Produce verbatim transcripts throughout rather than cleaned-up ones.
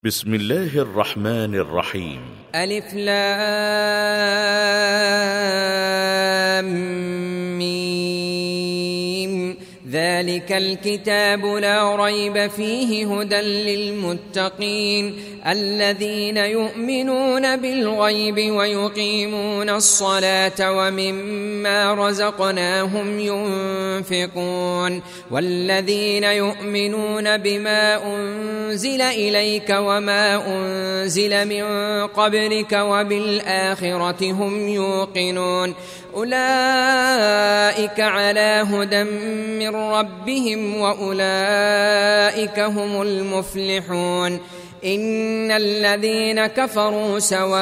بسم الله الرحمن الرحيم. ألف لام ميم. ذلك الكتاب لا ريب فيه هدى للمتقين الذين يؤمنون بالغيب ويقيمون الصلاة ومما رزقناهم ينفقون والذين يؤمنون بما أنزل إليك وما أنزل من قبلك وبالآخرة هم يوقنون أولئك على هدى من ربهم وأولئك هم المفلحون. إن الذين كفروا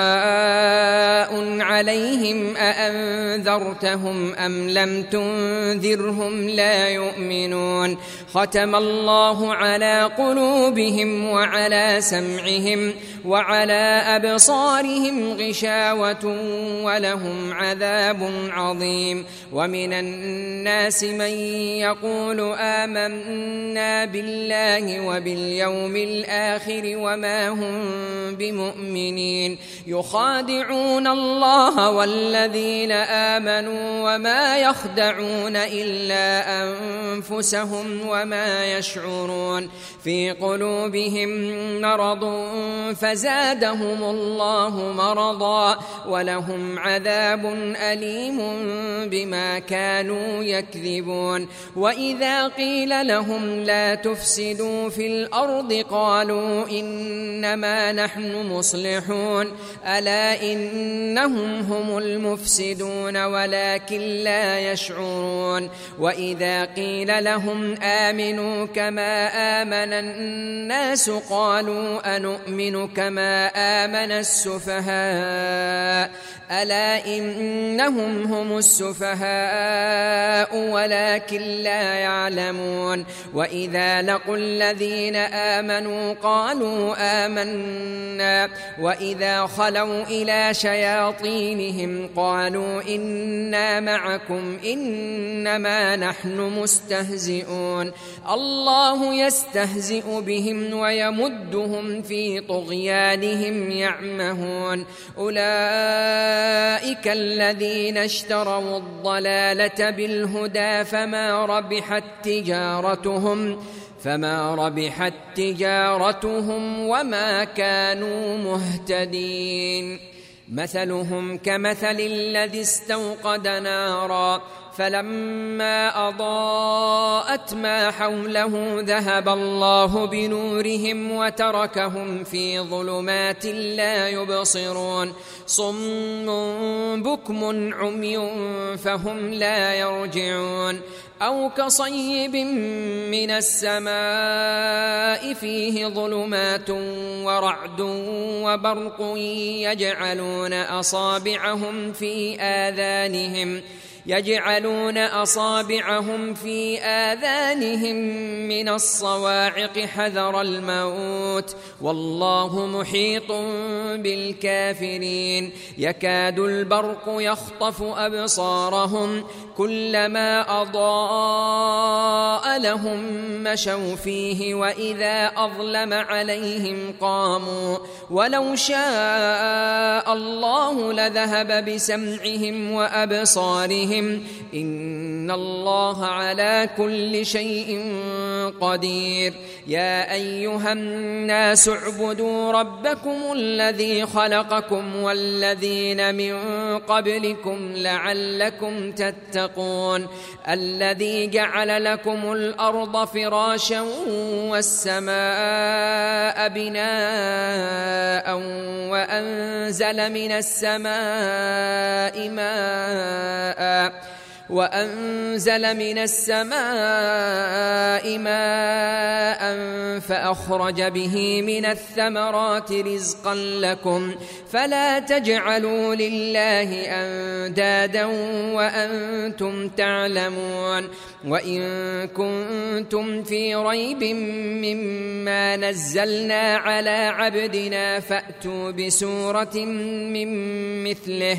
سواء عليهم أأنذرتهم أم لم تنذرهم لا يؤمنون. ختم الله على قلوبهم وعلى سمعهم وعلى أبصارهم غشاوة ولهم عذاب عظيم. ومن الناس من يقول آمنا بالله وباليوم الآخر وما هم بمؤمنين يخادعون الله والذين آمنوا وما يخدعون إلا أنفسهم وما يشعرون. في قلوبهم مرض فزادهم الله مرضا ولهم عذاب أليم بما كانوا يكذبون. وإذا قيل لهم لا تفسدوا في الأرض قالوا إنما نحن مصلحون ألا إنهم هم المفسدون ولكن لا يشعرون. وإذا قيل لهم آمنوا كما آمن الناس قالوا أنؤمن كما آمن السفهاء ألا إنهم هم السفهاء ولكن لا يعلمون. وإذا لقوا الذين آمنوا قالوا آمنا وإذا خلوا إلى شياطينهم قالوا إنا معكم إنما نحن مستهزئون. الله يستهزئ بهم ويمدهم في طغيانهم يعمهون. أولئك الذين اشتروا الضلالة بالهدى فما ربحت تجارتهم فما ربحت تجارتهم وما كانوا مهتدين. مثلهم كمثل الذي استوقد نارا فلما أضاءت ما حوله ذهب الله بنورهم وتركهم في ظلمات لا يبصرون. صم بكم عمي فهم لا يرجعون. أو كصيب من السماء فيه ظلمات ورعد وبرق يجعلون أصابعهم في آذانهم يجعلون أصابعهم في آذانهم من الصواعق حذر الموت والله محيط بالكافرين. يكاد البرق يخطف أبصارهم كلما أضاء لهم مشوا فيه وإذا أظلم عليهم قاموا ولو شاء الله لذهب بسمعهم وأبصارهم إن الله على كل شيء قدير. يا أيها الناس اعبدوا ربكم الذي خلقكم والذين من قبلكم لعلكم تتقون. الذي جعل لكم الأرض فراشا والسماء بناء وأنزل من السماء ماء وأنزل من السماء ماء فأخرج به من الثمرات رزقا لكم فلا تجعلوا لله أندادا وأنتم تعلمون. وإن كنتم في ريب مما نزلنا على عبدنا فأتوا بسورة من مثله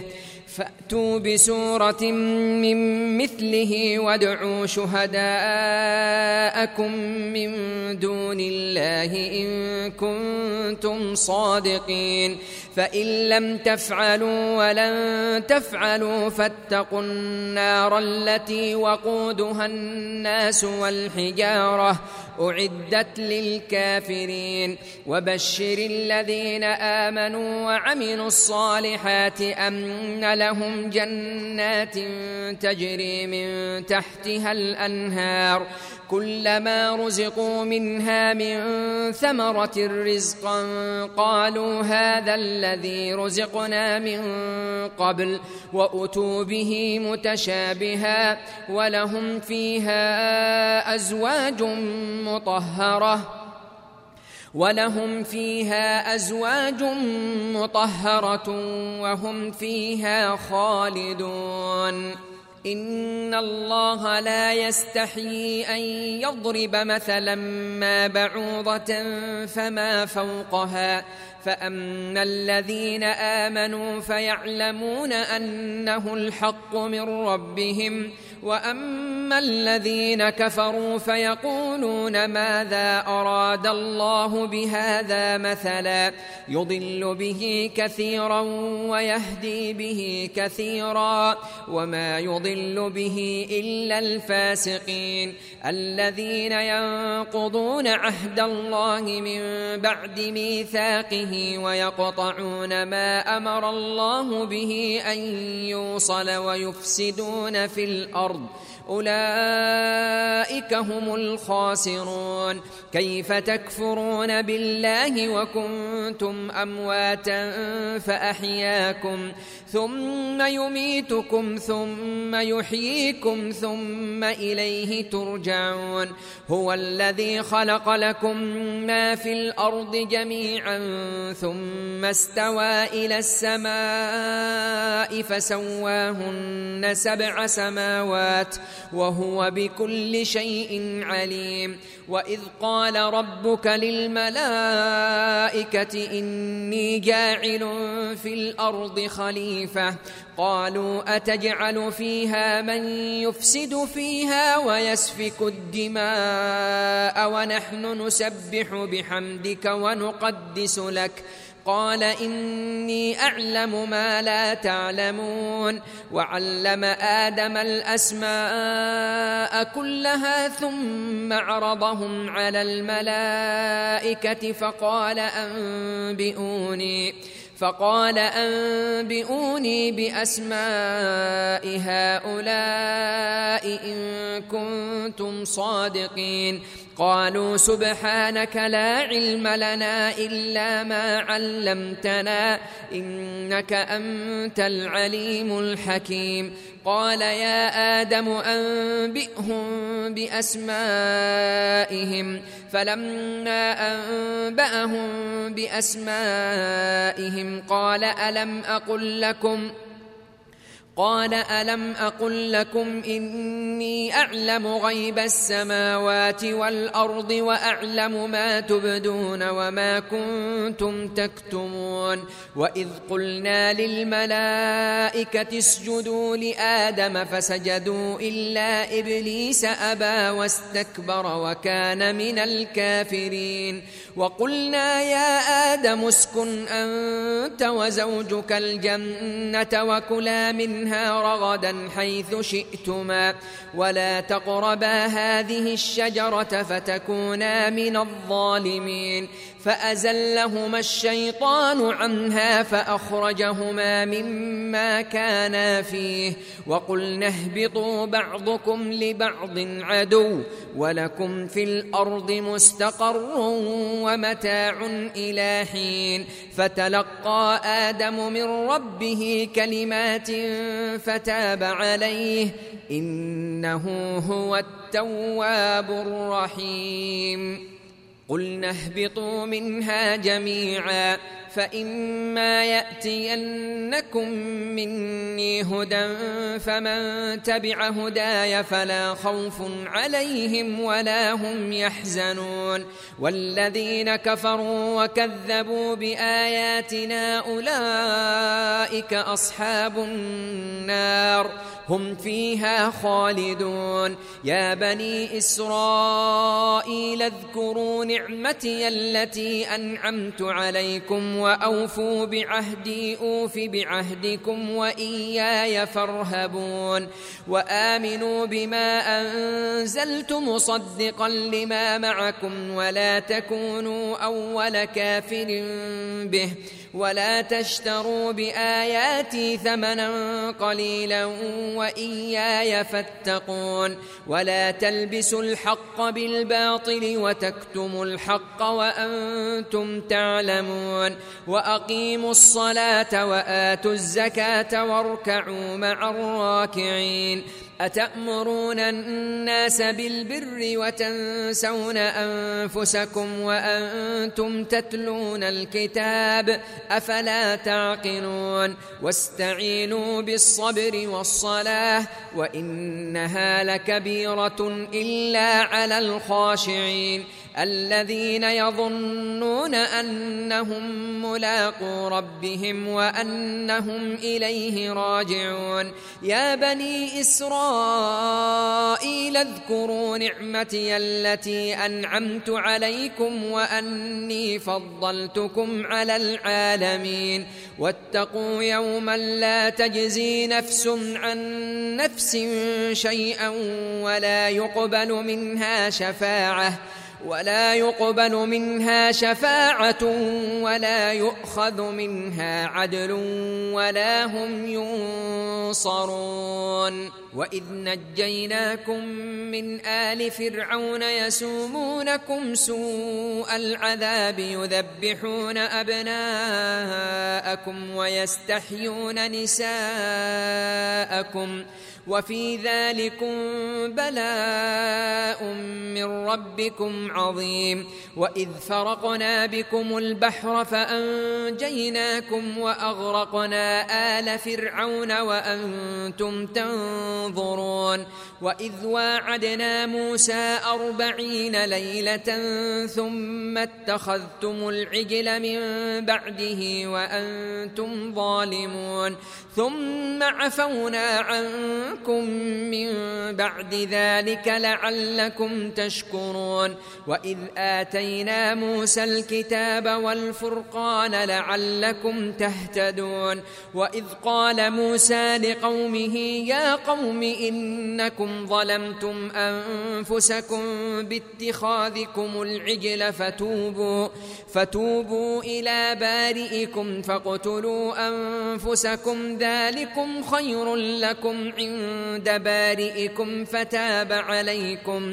فأتوا بسورة من مثله وادعوا شهداءكم من دون الله إن كنتم صادقين فإن لم تفعلوا ولن تفعلوا فاتقوا النار التي وقودها الناس والحجارة أعدت للكافرين وبشر الذين آمنوا وعملوا الصالحات أن لهم جنات تجري من تحتها الأنهار كلما رزقوا منها من ثمرة رزقا قالوا هذا الذي رزقنا من قبل وأتوا به متشابها ولهم فيها أزواج مطهرة ولهم فيها أزواج مطهرة وهم فيها خالدون إن الله لا يستحيي أن يضرب مثلا ما بعوضة فما فوقها فأما الذين آمنوا فيعلمون أنه الحق من ربهم وأما الذين كفروا فيقولون ماذا أراد الله بهذا مثلا يضل به كثيرا ويهدي به كثيرا وما يضل به إلا الفاسقين الذين ينقضون عهد الله من بعد ميثاقه ويقطعون ما أمر الله به أن يوصل ويفسدون في الأرض أولئك هم الخاسرون كيف تكفرون بالله وكنتم أمواتا فأحياكم ثم يميتكم ثم يحييكم ثم إليه ترجعون هو الذي خلق لكم ما في الأرض جميعا ثم استوى إلى السماء فسواهن سبع سماوات وهو بكل شيء عليم وإذ قال ربك للملائكة إني جاعل في الأرض خليفة قالوا أتجعل فيها من يفسد فيها ويسفك الدماء ونحن نسبح بحمدك ونقدس لك قال إني أعلم ما لا تعلمون وعلم آدم الأسماء كلها ثم عرضهم على الملائكة فقال أنبئوني فقال أنبئوني بأسماء هؤلاء إن كنتم صادقين قالوا سبحانك لا علم لنا إلا ما علمتنا إنك أنت العليم الحكيم قال يا آدم أنبئهم بأسمائهم فلما أنبأهم بأسمائهم قال ألم أقل لكم قال ألم أقل لكم إني أعلم غيب السماوات والأرض وأعلم ما تبدون وما كنتم تكتمون وإذ قلنا للملائكة اسجدوا لآدم فسجدوا إلا إبليس أبى واستكبر وكان من الكافرين وقلنا يا آدم اسكن أنت وزوجك الجنة وكلا منها رغدا حيث شئتما ولا تقربا هذه الشجرة فتكونا من الظالمين فأزلهما الشيطان عنها فأخرجهما مما كانا فيه وقلنا اهبطوا بعضكم لبعض عدو ولكم في الأرض مستقر ومتاع إلى حين فتلقى آدم من ربه كلمات فتاب عليه إنه هو التواب الرحيم قلنا اهبطوا منها جميعا فإما يأتينكم مني هدى فمن تبع هداي فلا خوف عليهم ولا هم يحزنون والذين كفروا وكذبوا بآياتنا أولئك أصحاب النار هم فيها خالدون يا بني إسرائيل اذكروا نعمتي التي أنعمت عليكم وأوفوا بعهدي أوف بعهدكم وإياي فارهبون وآمنوا بما أنزلت مصدقا لما معكم ولا تكونوا أول كافر به ولا تشتروا بآياتي ثمنا قليلا وإياي فاتقون ولا تلبسوا الحق بالباطل وتكتموا الحق وأنتم تعلمون وأقيموا الصلاة وآتوا الزكاة واركعوا مع الراكعين أتأمرون الناس بالبر وتنسون أنفسكم وأنتم تتلون الكتاب أفلا تعقلون واستعينوا بالصبر والصلاة وإنها لكبيرة إلا على الخاشعين الذين يظنون أنهم ملاقو ربهم وأنهم إليه راجعون يا بني إسرائيل اذكروا نعمتي التي أنعمت عليكم وأني فضلتكم على العالمين واتقوا يوما لا تجزي نفس عن نفس شيئا ولا يقبل منها شفاعة ولا يقبل منها شفاعة ولا يؤخذ منها عدل ولا هم ينصرون وإذ نجيناكم من آل فرعون يسومونكم سوء العذاب يذبحون أبناءكم ويستحيون نساءكم وفي ذلكم بلاء من ربكم عظيم وإذ فرقنا بكم البحر فأنجيناكم وأغرقنا آل فرعون وأنتم تنظرون وإذ واعدنا موسى أربعين ليلة ثم اتخذتم العجل من بعده وأنتم ظالمون ثم عفونا عنكم من بعد ذلك لعلكم تشكرون وإذ آتينا موسى الكتاب والفرقان لعلكم تهتدون وإذ قال موسى لقومه يا قوم إنكم ظلمتم أنفسكم باتخاذكم العجل فتوبوا, فتوبوا إلى بارئكم فاقتلوا أنفسكم ذلكم خير لكم عند بارئكم فتاب عليكم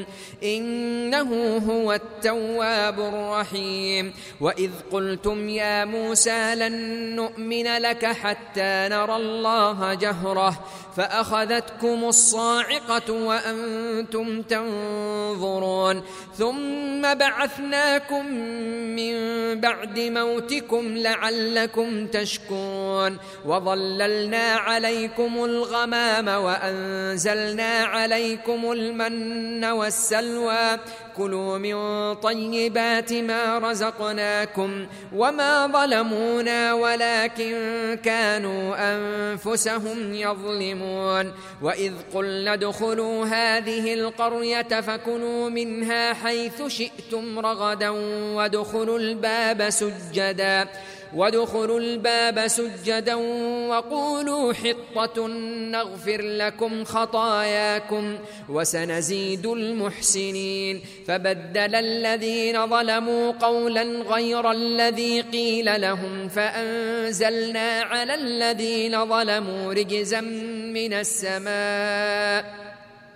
إنه هو التواب الرحيم وإذ قلتم يا موسى لن نؤمن لك حتى نرى الله جهرة فأخذتكم الصاعقة وأنتم تنظرون ثم بعثناكم من بعد موتكم لعلكم تشكرون وظللنا عليكم الغمام وأنزلنا عليكم المن والسلوى كلوا من طيبات ما رزقناكم وما ظلمونا ولكن كانوا أنفسهم يظلمون وإذ قلنا ادخلوا هذه القرية فكلوا منها حيث شئتم رغدا وادخلوا الباب سجدا وادخلوا الباب سجدا وقولوا حطة نغفر لكم خطاياكم وسنزيد المحسنين فبدل الذين ظلموا قولا غير الذي قيل لهم فأنزلنا على الذين ظلموا رجزا من السماء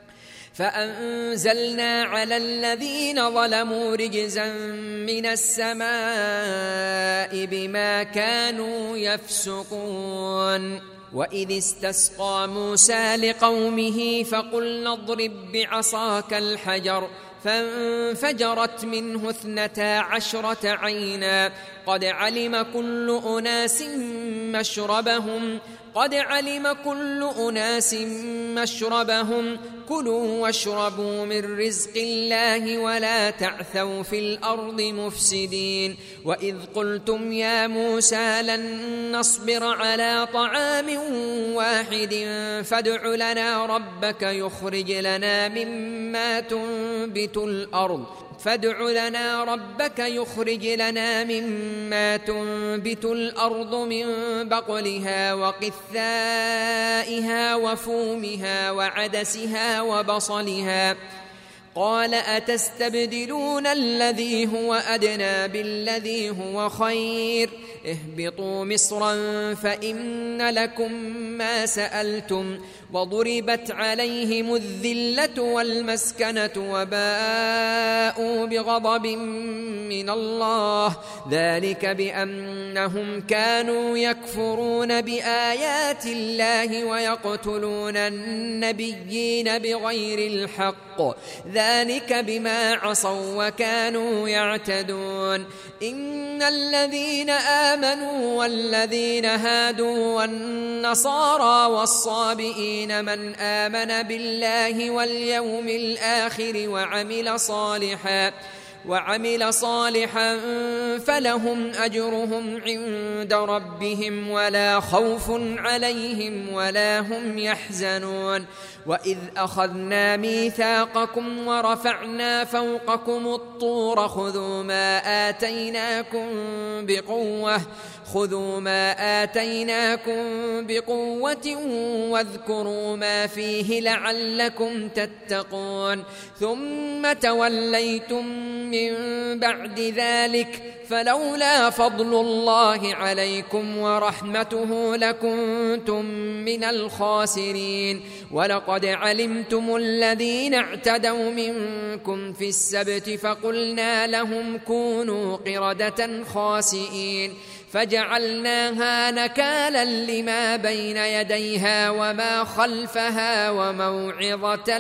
فأنزلنا على الذين ظلموا رجزا من السماء بما كانوا يفسقون وإذ استسقى موسى لقومه فقلنا اضرب بعصاك الحجر فانفجرت منه اثنتا عشرة عينا قد علم كل أناس مشربهم قد علم كل أناس مشربهم كلوا واشربوا من رزق الله ولا تعثوا في الأرض مفسدين وإذ قلتم يا موسى لن نصبر على طعام واحد فادع لنا ربك يخرج لنا مما تنبت الأرض فادع لنا ربك يخرج لنا مما تنبت الأرض من بقلها وقثائها وفومها وعدسها وبصلها قال أتستبدلون الذي هو أدنى بالذي هو خير اهبطوا مصرا فإن لكم ما سألتم وضربت عليهم الذلة والمسكنة وباءوا بغضب من الله ذلك بأنهم كانوا يكفرون بآيات الله ويقتلون النبيين بغير الحق ذلك بما عصوا وكانوا يعتدون إن الذين آمنوا والذين هادوا والنصارى والصابئين من آمن بالله واليوم الآخر وعمل صالحا وعمل صالحا فلهم أجرهم عند ربهم ولا خوف عليهم ولا هم يحزنون وإذ أخذنا ميثاقكم ورفعنا فوقكم الطور خذوا ما آتيناكم بقوة خذوا ما آتيناكم بقوة واذكروا ما فيه لعلكم تتقون ثم توليتم من بعد ذلك فلولا فضل الله عليكم ورحمته لكنتم من الخاسرين ولقد علمتم الذين اعتدوا منكم في السبت فقلنا لهم كونوا قردة خاسئين فجعلناها نكالا لما بين يديها وما خلفها وموعظة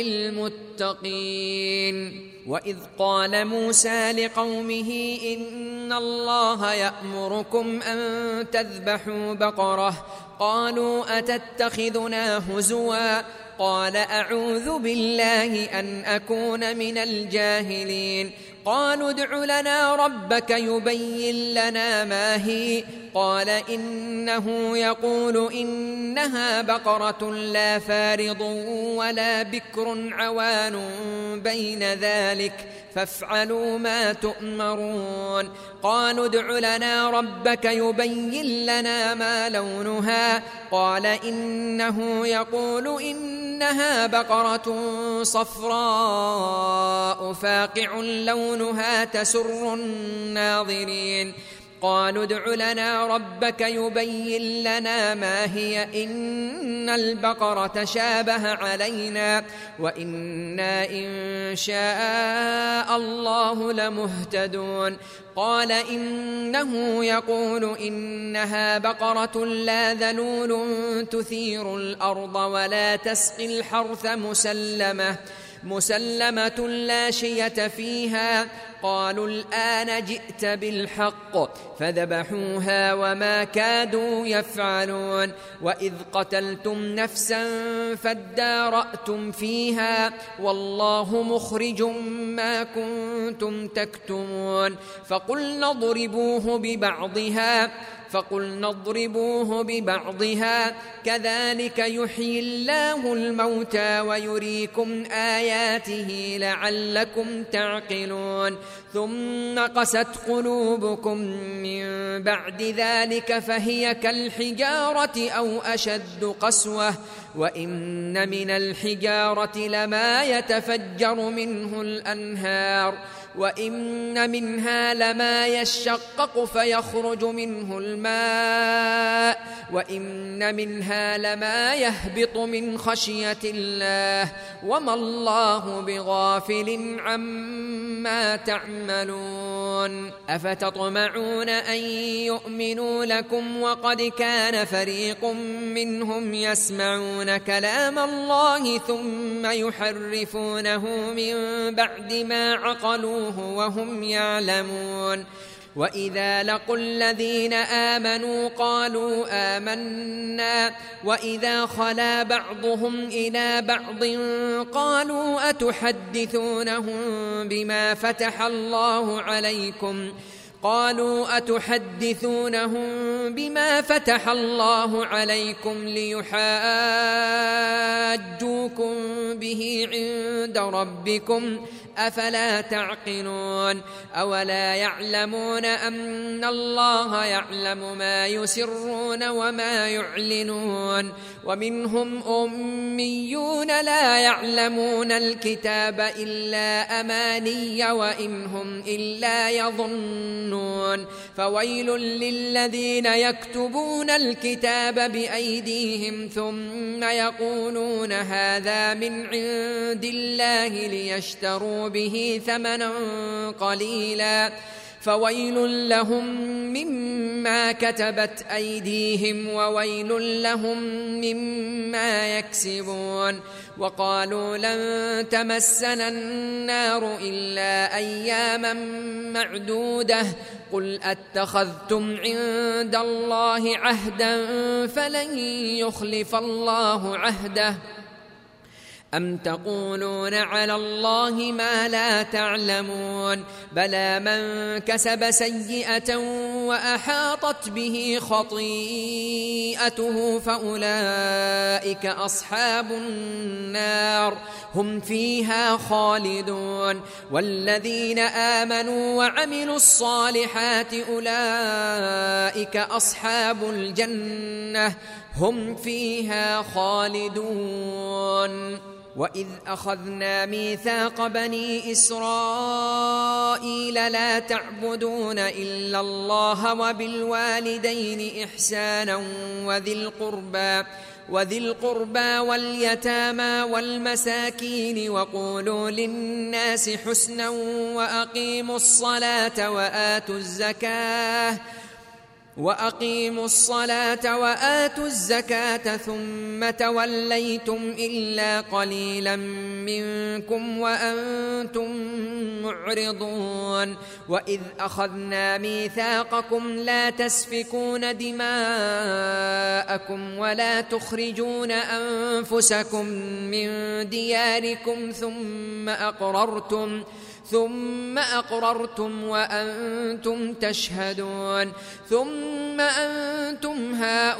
للمتقين وإذ قال موسى لقومه إن الله يأمركم أن تذبحوا بقرة قالوا أتتخذنا هزوا قال أعوذ بالله أن أكون من الجاهلين قالوا ادع لنا ربك يبين لنا ما هي قال إنه يقول إنها بقرة لا فارض ولا بكر عوان بين ذلك فافعلوا ما تؤمرون قالوا ادع لنا ربك يبين لنا ما لونها قال إنه يقول إنها بقرة صفراء فاقع لونها تسر الناظرين قالوا ادع لنا ربك يبين لنا ما هي إن البقرة شابه علينا وإنا إن شاء الله لمهتدون قال إنه يقول إنها بقرة لا ذلول تثير الأرض ولا تسقي الحرث مسلمة مسلمة لا شية فيها قالوا الآن جئت بالحق فذبحوها وما كادوا يفعلون وإذ قتلتم نفسا فادارأتم فيها والله مخرج ما كنتم تكتمون فقلنا اضربوه ببعضها فقلنا اضربوه ببعضها كذلك يحيي الله الموتى ويريكم آياته لعلكم تعقلون ثم قست قلوبكم من بعد ذلك فهي كالحجارة أو أشد قسوة وإن من الحجارة لما يتفجر منه الأنهار وإن منها لما يشقق فيخرج منه الماء وإن منها لما يهبط من خشية الله وما الله بغافل عما تعملون أفتطمعون أن يؤمنوا لكم وقد كان فريق منهم يسمعون كلام الله ثم يحرفونه من بعد ما عقلوه وهم يعلمون وإذا لقوا الذين آمنوا قالوا آمنا وإذا خلا بعضهم إلى بعض قالوا أتحدثونهم بما فتح الله عليكم قالوا أتحدثونهم بما فتح الله عليكم ليحاجوكم به عند ربكم أفلا تعقلون أولا يعلمون أن الله يعلم ما يسرون وما يعلنون ومنهم أميون لا يعلمون الكتاب إلا أماني وإن هم إلا يظنون فويل للذين يكتبون الكتاب بأيديهم ثم يقولون هذا من عند الله ليشتروا به ثمنا قليلا فويل لهم مما كتبت أيديهم وويل لهم مما يكسبون وقالوا لن تمسنا النار إلا أياما معدودة قل أتخذتم عند الله عهدا فلن يخلف الله عهده أم تقولون على الله ما لا تعلمون بلى من كسب سيئة وأحاطت به خطيئته فأولئك أصحاب النار هم فيها خالدون والذين آمنوا وعملوا الصالحات أولئك أصحاب الجنة هم فيها خالدون وإذ أخذنا ميثاق بني إسرائيل لا تعبدون إلا الله وبالوالدين إحسانا وذي القربى وذي القربى واليتامى والمساكين وقولوا للناس حسنا وأقيموا الصلاة وآتوا الزكاة وأقيموا الصلاة وآتوا الزكاة ثم توليتم إلا قليلا منكم وأنتم معرضون وإذ أخذنا ميثاقكم لا تسفكون دماءكم ولا تخرجون أنفسكم من دياركم ثم أقررتم ثم أقررتم وأنتم تشهدون ثم أنتم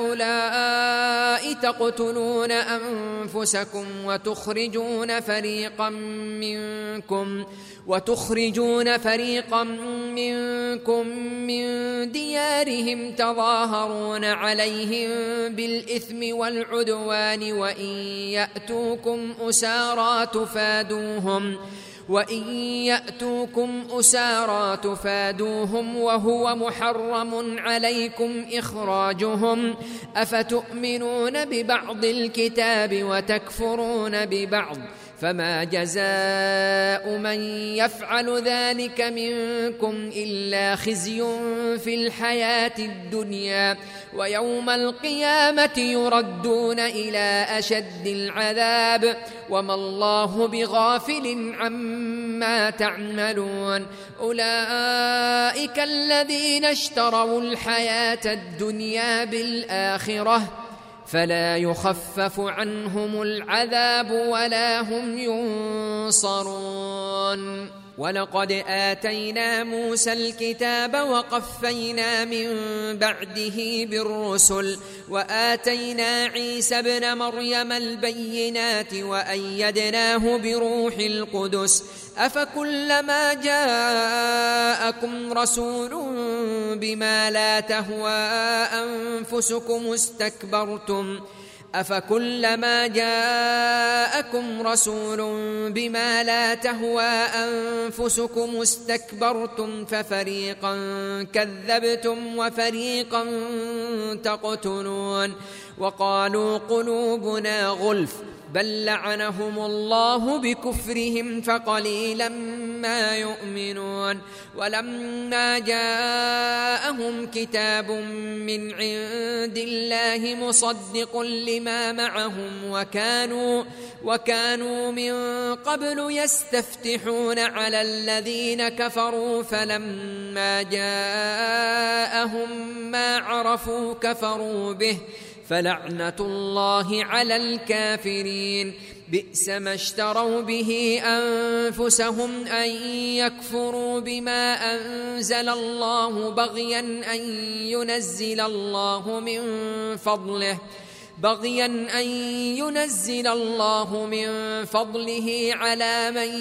هؤلاء تقتلون أنفسكم وتخرجون فريقا منكم وتخرجون فريقا منكم من ديارهم تظاهرون عليهم بالإثم والعدوان وإن يأتوكم أسارى تفادوهم وإن يأتوكم أسارى تفادوهم وهو محرم عليكم إخراجهم أفتؤمنون ببعض الكتاب وتكفرون ببعض فما جزاء من يفعل ذلك منكم إلا خزي في الحياة الدنيا ويوم القيامة يردون إلى أشد العذاب وما الله بغافل عما تعملون أولئك الذين اشتروا الحياة الدنيا بالآخرة فلا يخفف عنهم العذاب ولا هم ينصرون ولقد آتينا موسى الكتاب وقفينا من بعده بالرسل وآتينا عيسى ابن مريم البينات وأيدناه بروح القدس أفكلما جاءكم رسول بما لا تهوى أنفسكم استكبرتم أفكلما جاءكم رسول بما لا تهوى أنفسكم استكبرتم ففريقا كذبتم وفريقا تقتلون وقالوا قلوبنا غلف بل لعنهم الله بكفرهم فقليلا ما يؤمنون ولما جاءهم كتاب من عند الله مصدق لما معهم وكانوا وكانوا من قبل يستفتحون على الذين كفروا فلما جاءهم ما عرفوا كفروا به فلعنة الله على الكافرين بئس ما اشتروا به أنفسهم أن يكفروا بما أنزل الله بغيا أن ينزل الله من فضله بغيا أن ينزل الله من فضله على من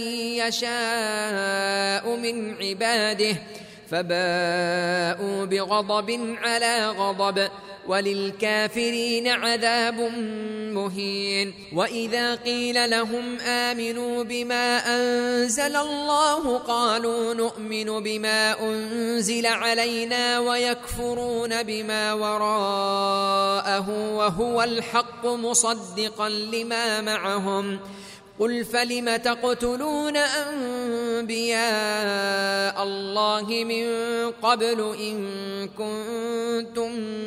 يشاء من عباده فباءوا بغضب على غضب وللكافرين عذاب مهين وإذا قيل لهم آمنوا بما أنزل الله قالوا نؤمن بما أنزل علينا ويكفرون بما وراءه وهو الحق مصدقا لما معهم قل فلم تقتلون أنبياء الله من قبل إن كنتم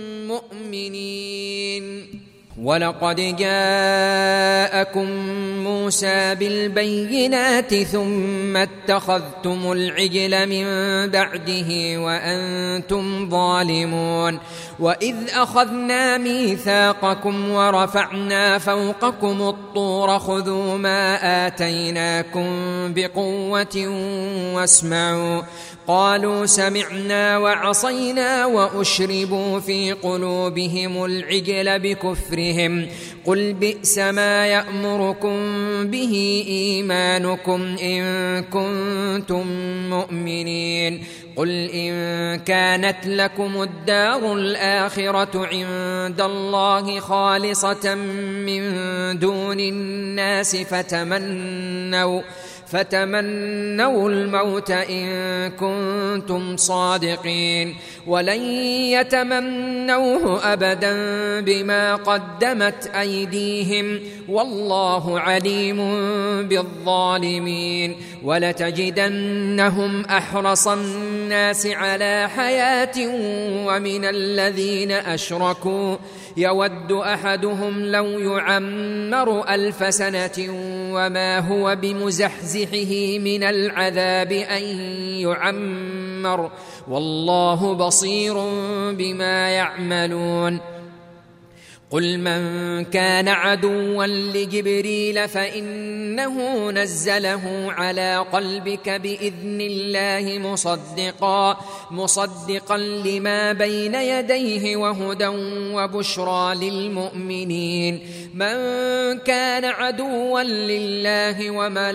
مؤمنين ولقد جاءكم موسى بالبينات ثم اتخذتم العجل من بعده وأنتم ظالمون وإذ أخذنا ميثاقكم ورفعنا فوقكم الطور خذوا ما آتيناكم بقوة واسمعوا قالوا سمعنا وعصينا وأشربوا في قلوبهم العجل بكفرهم قل بئس ما يأمركم به إيمانكم إن كنتم مؤمنين قل إن كانت لكم الدار الآخرة عند الله خالصة من دون الناس فتمنوا فتمنوا الموت إن كنتم صادقين ولن يتمنوه أبدا بما قدمت أيديهم والله عليم بالظالمين ولتجدنهم أحرص الناس على حياة ومن الذين أشركوا يود أحدهم لو يعمر ألف سنة وما هو بمزحزحه من العذاب أن يعمر والله بصير بما يعملون قل من كان عدوا لجبريل فإنه نزله على قلبك بإذن الله مصدقا مصدقا لما بين يديه وهدى وبشرى للمؤمنين من كان عدوا لله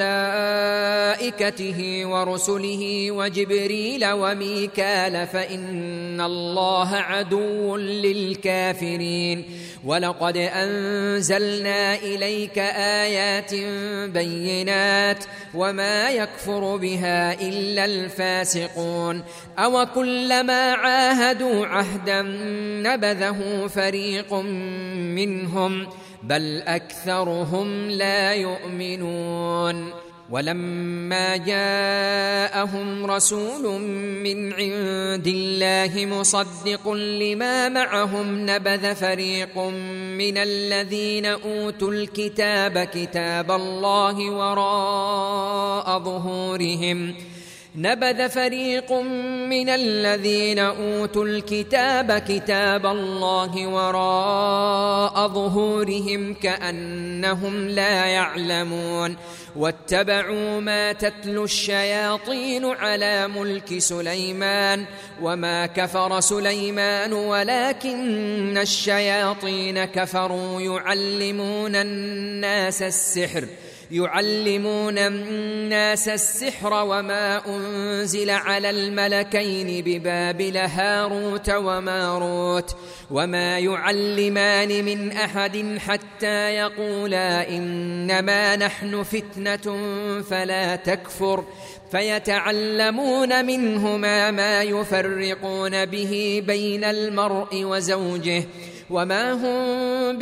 وملائكته ورسله وجبريل وميكال فإن الله عدو للكافرين ولقد أنزلنا إليك آيات بينات وما يكفر بها إلا الفاسقون أو كلما عاهدوا عهدا نبذه فريق منهم بل أكثرهم لا يؤمنون ولما جاءهم رسول من عند الله مصدق لما معهم نبذ فريق من الذين أوتوا الكتاب كتاب الله وراء ظهورهم نبذ فريق من الذين أوتوا الكتاب كتاب الله وراء ظهورهم كأنهم لا يعلمون واتبعوا ما تتلو الشياطين على ملك سليمان وما كفر سليمان ولكن الشياطين كفروا يعلمون الناس السحر يعلمون الناس السحر وما أنزل على الملكين ببابل هاروت وماروت وما يعلمان من أحد حتى يقولا إنما نحن فتنة فلا تكفر فيتعلمون منهما ما يفرقون به بين المرء وزوجه وما هم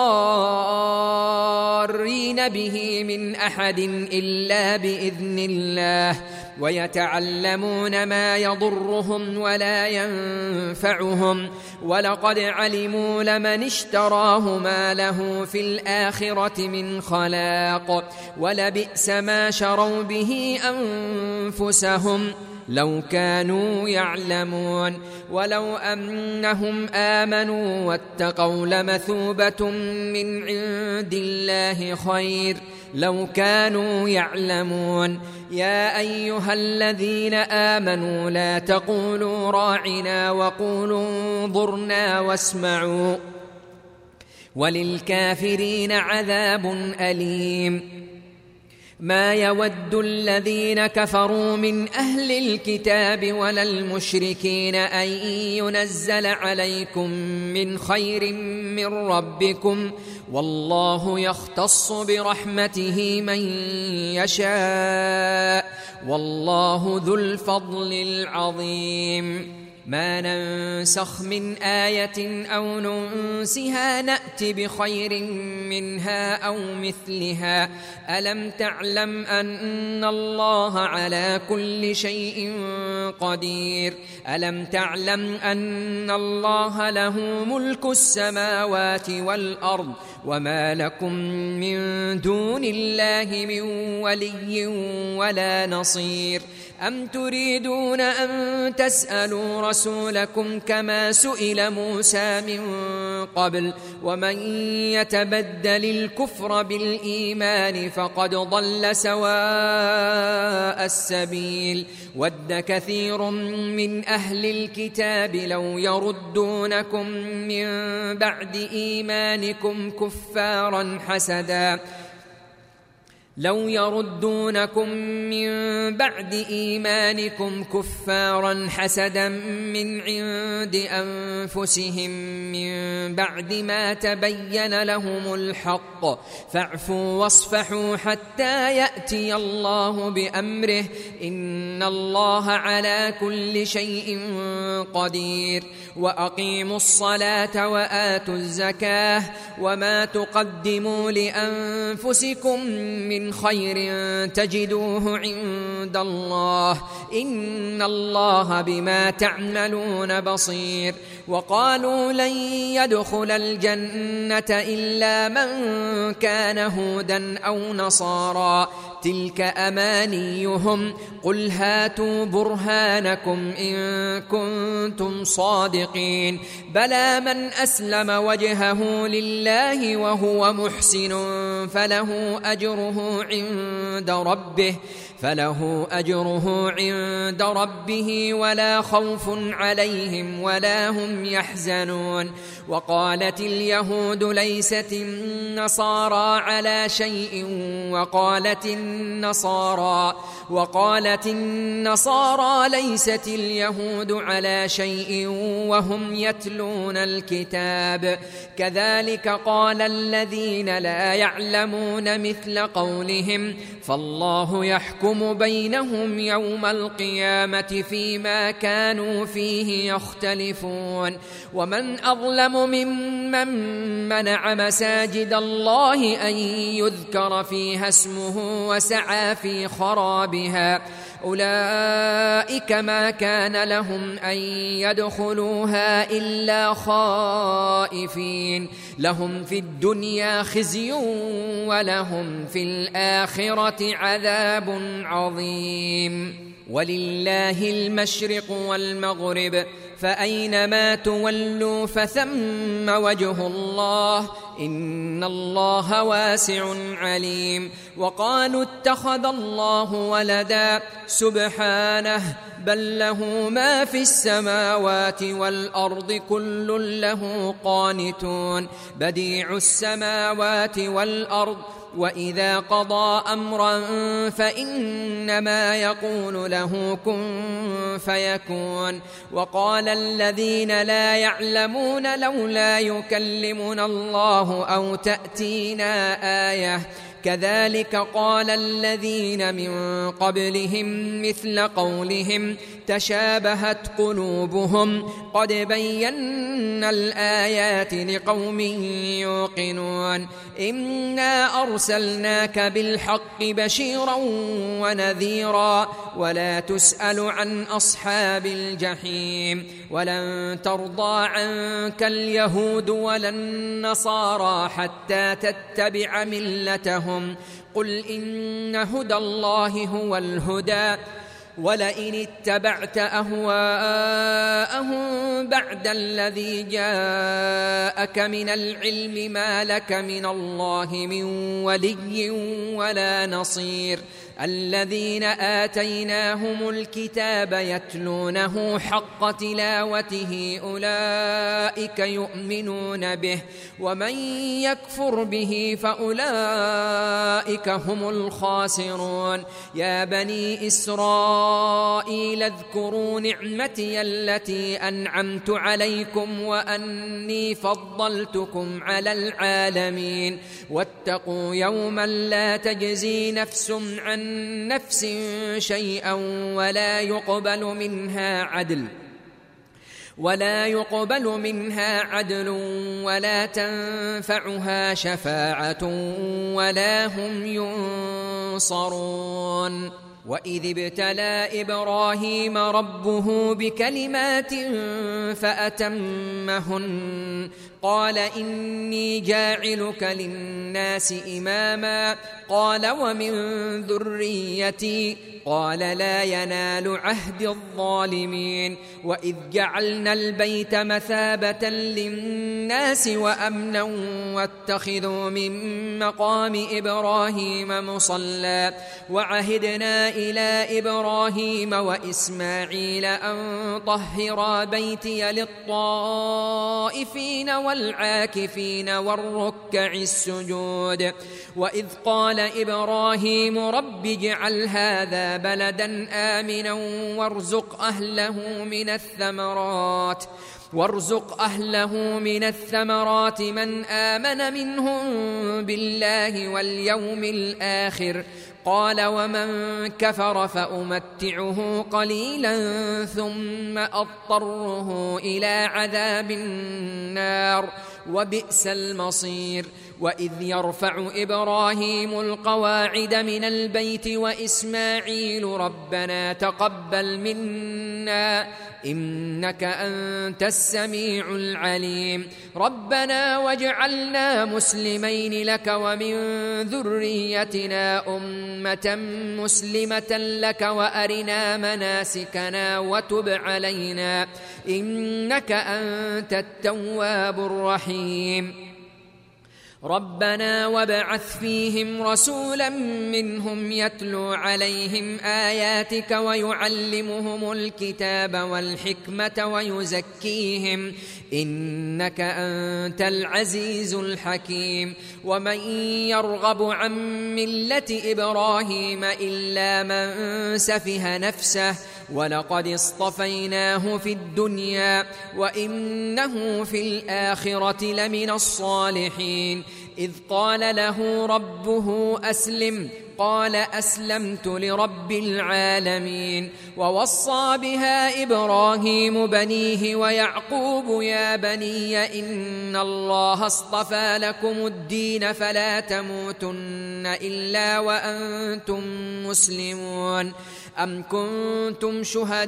بضارين به من أحد إلا بإذن الله ويتعلمون ما يضرهم ولا ينفعهم ولقد علموا لمن اشتراه ما له في الآخرة من خلاق ولبئس ما شروا به أنفسهم لو كانوا يعلمون ولو أنهم آمنوا واتقوا لمثوبة من عند الله خير لو كانوا يعلمون يا أيها الذين آمنوا لا تقولوا راعنا وقولوا انظرنا واسمعوا وللكافرين عذاب أليم ما يود الذين كفروا من أهل الكتاب ولا المشركين أن ينزل عليكم من خير من ربكم والله يختص برحمته من يشاء والله ذو الفضل العظيم ما ننسخ من آية أو ننسها نأت بخير منها أو مثلها ألم تعلم أن الله على كل شيء قدير ألم تعلم أن الله له ملك السماوات والأرض وما لكم من دون الله من ولي ولا نصير أم تريدون أن تسألوا رسولكم كما سئل موسى من قبل ومن يتبدل الكفر بالإيمان فقد ضل سواء السبيل ود كثير من أهل الكتاب لو يردونكم من بعد إيمانكم كفارا حسدا لو يردونكم من بعد إيمانكم كفارا حسدا من عند أنفسهم من بعد ما تبين لهم الحق فاعفوا واصفحوا حتى يأتي الله بأمره إن الله على كل شيء قدير وأقيموا الصلاة وآتوا الزكاة وما تقدموا لأنفسكم من خير تجدوه عند الله إن الله بما تعملون بصير وقالوا لن يدخل الجنة إلا من كان هودا أو نصارى تلك أمانيهم قل هاتوا برهانكم إن كنتم صادقين بلى من أسلم وجهه لله وهو محسن فله أجره عند ربه فله أجره عند ربه ولا خوف عليهم ولا هم يحزنون وقالت اليهود ليست النصارى على شيء وقالت النصارى وقالت النصارى ليست اليهود على شيء وهم يتلون الكتاب كذلك قال الذين لا يعلمون مثل قولهم فالله يحكم بينهم يوم القيامة فيما كانوا فيه يختلفون ومن أظلم ممن منع مساجد الله أن يذكر فيها اسمه وسعى في خرابها أولئك ما كان لهم أن يدخلوها إلا خائفين لهم في الدنيا خزي ولهم في الآخرة عذاب عظيم ولله المشرق والمغرب فأينما تولوا فثم وجه الله إن الله واسع عليم وقالوا اتخذ الله ولدا سبحانه بل له ما في السماوات والأرض كل له قانتون بديع السماوات والأرض وإذا قضى أمرا فإنما يقول له كن فيكون وقال الذين لا يعلمون لولا يكلمنا الله أو تأتينا آية كذلك قال الذين من قبلهم مثل قولهم تشابهت قلوبهم قد بينا الآيات لقوم يوقنون إنا أرسلناك بالحق بشيرا ونذيرا ولا تسأل عن أصحاب الجحيم ولن ترضى عنك اليهود ولا النصارى حتى تتبع ملتهم قل إن هدى الله هو الهدى ولئن اتبعت أهواءهم بعد الذي جاءك من العلم ما لك من الله من ولي ولا نصير الذين آتيناهم الكتاب يتلونه حق تلاوته أولئك يؤمنون به ومن يكفر به فأولئك هم الخاسرون يا بني إسرائيل اذكروا نعمتي التي أنعمت عليكم وأني فضلتكم على العالمين واتقوا يوما لا تجزي نفس عن نفس شيئا ولا يقبل منها عدل ولا يقبل منها عدل ولا تنفعها شفاعة ولا هم ينصرون وإذ ابتلى إبراهيم ربه بكلمات فأتمهن قال إني جاعلك للناس إماما قال ومن ذريتي قال لا ينال عهد الظالمين وإذ جعلنا البيت مثابة للناس وأمنا واتخذوا من مقام إبراهيم مصلى وعهدنا إلى إبراهيم وإسماعيل أن طهرا بيتي للطائفين والعاكفين والركع السجود وإذ قال إبراهيم رب اجعل هذا بلدا آمنا وارزق أهله من الثمرات وارزق أهله من الثمرات من آمن منهم بالله واليوم الآخر قال ومن كفر فأمتعه قليلا ثم أضطره إلى عذاب النار وبئس المصير وإذ يرفع إبراهيم القواعد من البيت وإسماعيل ربنا تقبل منا إنك أنت السميع العليم ربنا واجعلنا مسلمين لك ومن ذريتنا أمة مسلمة لك وأرنا مناسكنا وتب علينا إنك أنت التواب الرحيم ربنا وابعث فيهم رسولا منهم يتلو عليهم آياتك ويعلمهم الكتاب والحكمة ويزكيهم إنك أنت العزيز الحكيم ومن يرغب عن ملة إبراهيم إلا من سفه نفسه ولقد اصطفيناه في الدنيا وإنه في الآخرة لمن الصالحين إذ قال له ربه أسلم قال أسلمت لرب العالمين ووصى بها إبراهيم بنيه ويعقوب يا بني إن الله اصطفى لكم الدين فلا تموتن إلا وأنتم مسلمون أم كنتم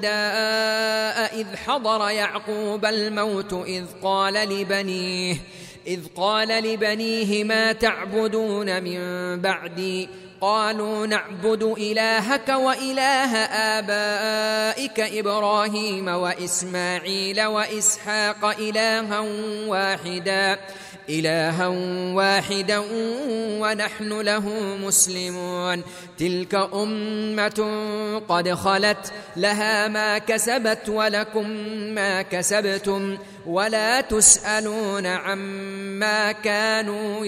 شهداء إذ حضر يعقوب الموت إذ قال لبنيه إذ قال لبنيه ما تعبدون من بعدي قالوا نعبد إلهك وإله آبائك إبراهيم وإسماعيل وإسحاق إلها واحدا إلها واحدا ونحن له مسلمون تلك أمة قد خلت لها ما كسبت ولكم ما كسبتم ولا تسألون عما كانوا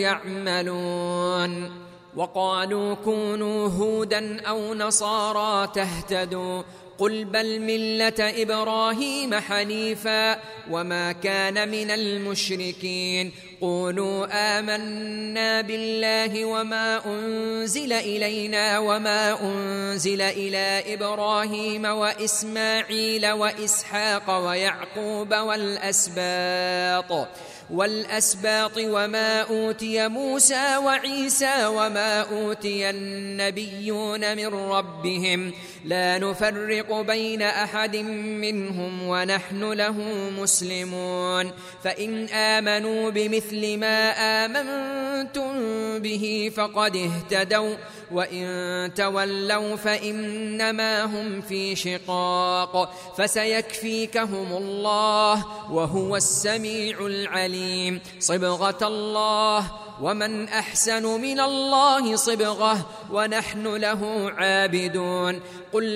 يعملون وقالوا كونوا هودا أو نصارى تهتدوا قل بل ملة إبراهيم حنيفا وما كان من المشركين قولوا آمنا بالله وما أنزل إلينا وما أنزل إلى إبراهيم وإسماعيل وإسحاق ويعقوب والأسباط والأسباط وما أوتي موسى وعيسى وما أوتي النبيون من ربهم لا نفرق بين أحد منهم ونحن له مسلمون فإن آمنوا بمثل ما آمنتم به فقد اهتدوا وإن تولوا فإنما هم في شقاق فسيكفيكهم الله وهو السميع العليم صبغة الله ومن أحسن من الله صبغة ونحن له عابدون قل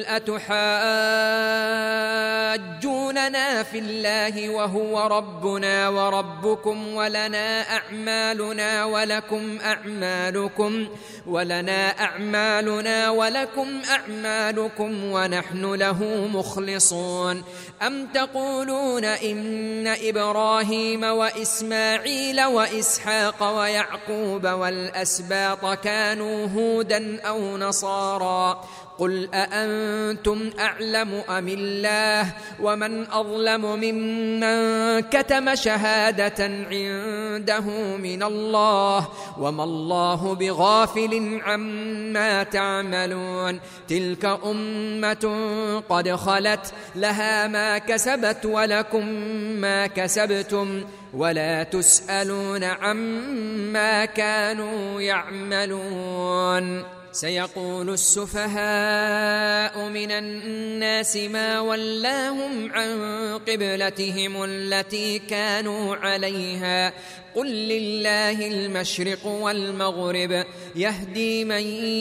أتحاجوننا في الله وهو ربنا وربكم ولنا أعمالنا ولكم أعمالكم ولنا أعمالنا ولكم أعمالكم ونحن له مخلصون أم تقولون إن إبراهيم وإسماعيل وإسحاق ويعقوب والأسباط كانوا هودا أو نصارى قل أأنتم أعلم أم الله ومن أظلم ممن كتم شهادة عنده من الله وما الله بغافل عما تعملون تلك أمة قد خلت لها ما كسبت ولكم ما كسبتم ولا تسألون عما كانوا يعملون سيقول السفهاء من الناس ما ولاهم عن قبلتهم التي كانوا عليها قل لله المشرق والمغرب يهدي من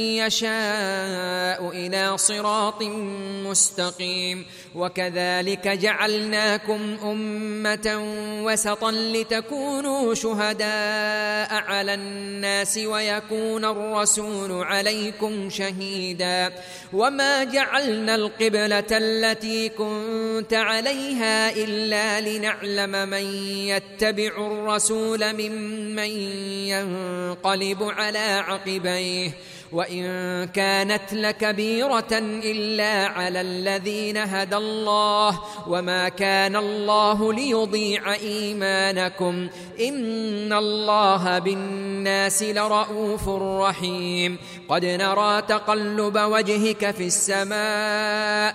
يشاء إلى صراط مستقيم وكذلك جعلناكم أمة وسطا لتكونوا شهداء على الناس ويكون الرسول عليكم شهيدا وما جعلنا القبلة التي كنت عليها إلا لنعلم من يتبع الرسول ممن ينقلب على عقبيه وإن كانت لكبيرة إلا على الذين هدى الله وما كان الله ليضيع إيمانكم إن الله بالناس لرؤوف رحيم قد نرى تقلب وجهك في السماء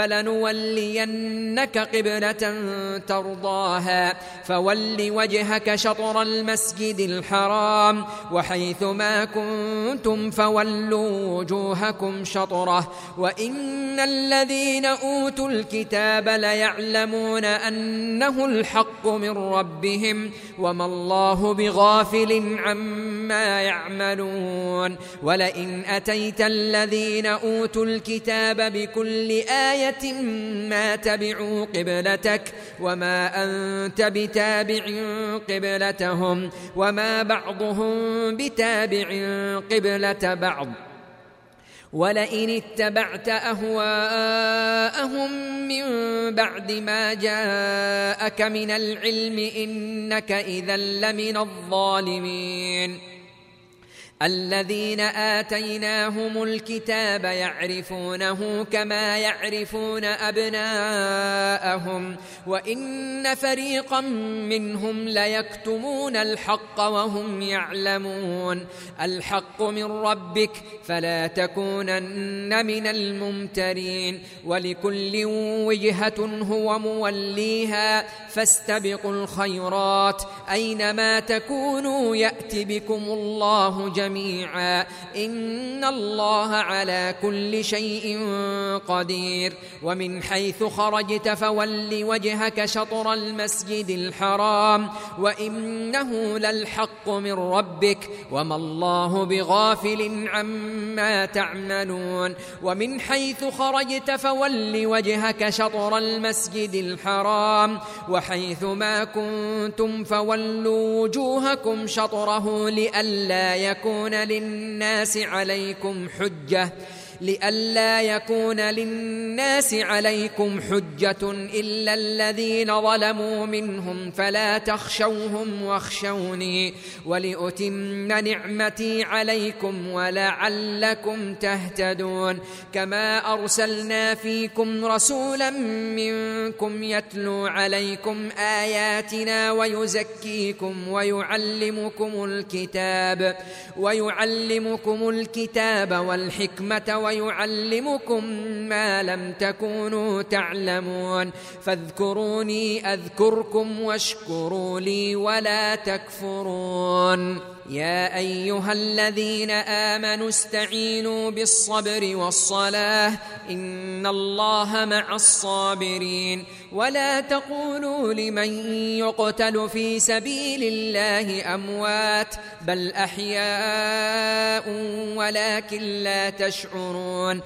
فلنولينك قبلة ترضاها فول وجهك شطر المسجد الحرام وحيث ما كنتم فولوا وجوهكم شطره وإن الذين أوتوا الكتاب ليعلمون أنه الحق من ربهم وما الله بغافل عما يعملون ولئن أتيت الذين أوتوا الكتاب بكل آية ما تبعوا قبلتك وما أنت بتابع قبلتهم وما بعضهم بتابع قبلة بعض ولئن اتبعت أهواءهم من بعد ما جاءك من العلم إنك إذا لمن الظالمين الذين آتيناهم الكتاب يعرفونه كما يعرفون أبناءهم وإن فريقا منهم ليكتمون الحق وهم يعلمون الحق من ربك فلا تكونن من الممترين ولكل وجهة هو موليها فاستبقوا الخيرات أينما تكونوا يأت بكم الله جميعا جميعا إن الله على كل شيء قدير ومن حيث خرجت فول وجهك شطر المسجد الحرام وإنه للحق من ربك وما الله بغافل عما تعملون ومن حيث خرجت فول وجهك شطر المسجد الحرام وحيث ما كنتم فولوا وجوهكم شطره لئلا يكون للناس عليكم حجة لئلا يكون للناس عليكم حجة إلا الذين ظلموا منهم فلا تخشوهم واخشوني ولأتم نعمتي عليكم ولعلكم تهتدون كما أرسلنا فيكم رسولا منكم يتلو عليكم آياتنا ويزكيكم ويعلمكم الكتاب ويعلمكم الكتاب والحكمة ويعلمكم ما لم تكونوا تعلمون فاذكروني أذكركم واشكروا لي ولا تكفرون يا أيها الذين آمنوا استعينوا بالصبر والصلاة إن الله مع الصابرين ولا تقولوا لمن يقتل في سبيل الله أموات بل أحياء ولكن لا تشعرون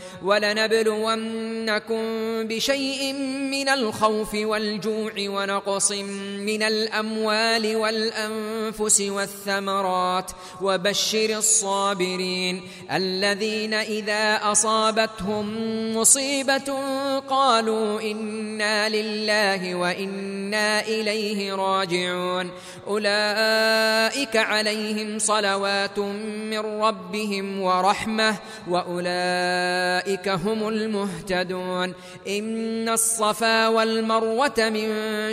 ولنبلونكم بشيء من الخوف والجوع ونقص من الأموال والأنفس والثمرات وبشر الصابرين الذين إذا أصابتهم مصيبة قالوا إنا لله وإنا إليه راجعون أولئك عليهم صلوات من ربهم ورحمة وأولئك هم المهتدون إن الصفا والمروة من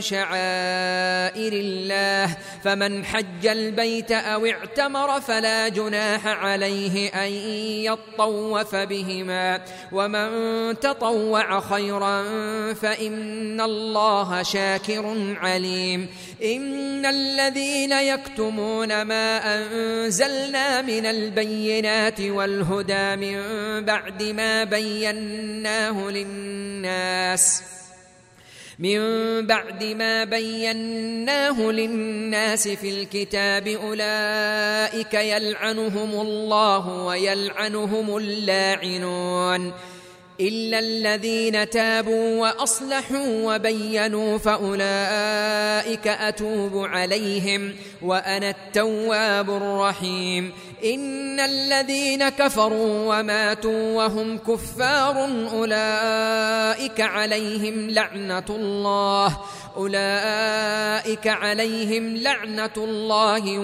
شعائر الله فمن حج البيت أو اعتمر فلا جناح عليه أن يطوف بهما ومن تطوع خيرا فإن الله شاكر عليم إن الذين يكتمون ما أنزلنا من البينات والهدى من بعد ما بيناه للناس من بعد ما بيناه للناس في الكتاب أولئك يلعنهم الله ويلعنهم اللاعنون إلا الذين تابوا وأصلحوا وبينوا فأولئك أتوب عليهم وأنا التواب الرحيم إن الذين كفروا وماتوا وهم كفار أولئك عليهم لعنة الله أولئك عليهم لعنة الله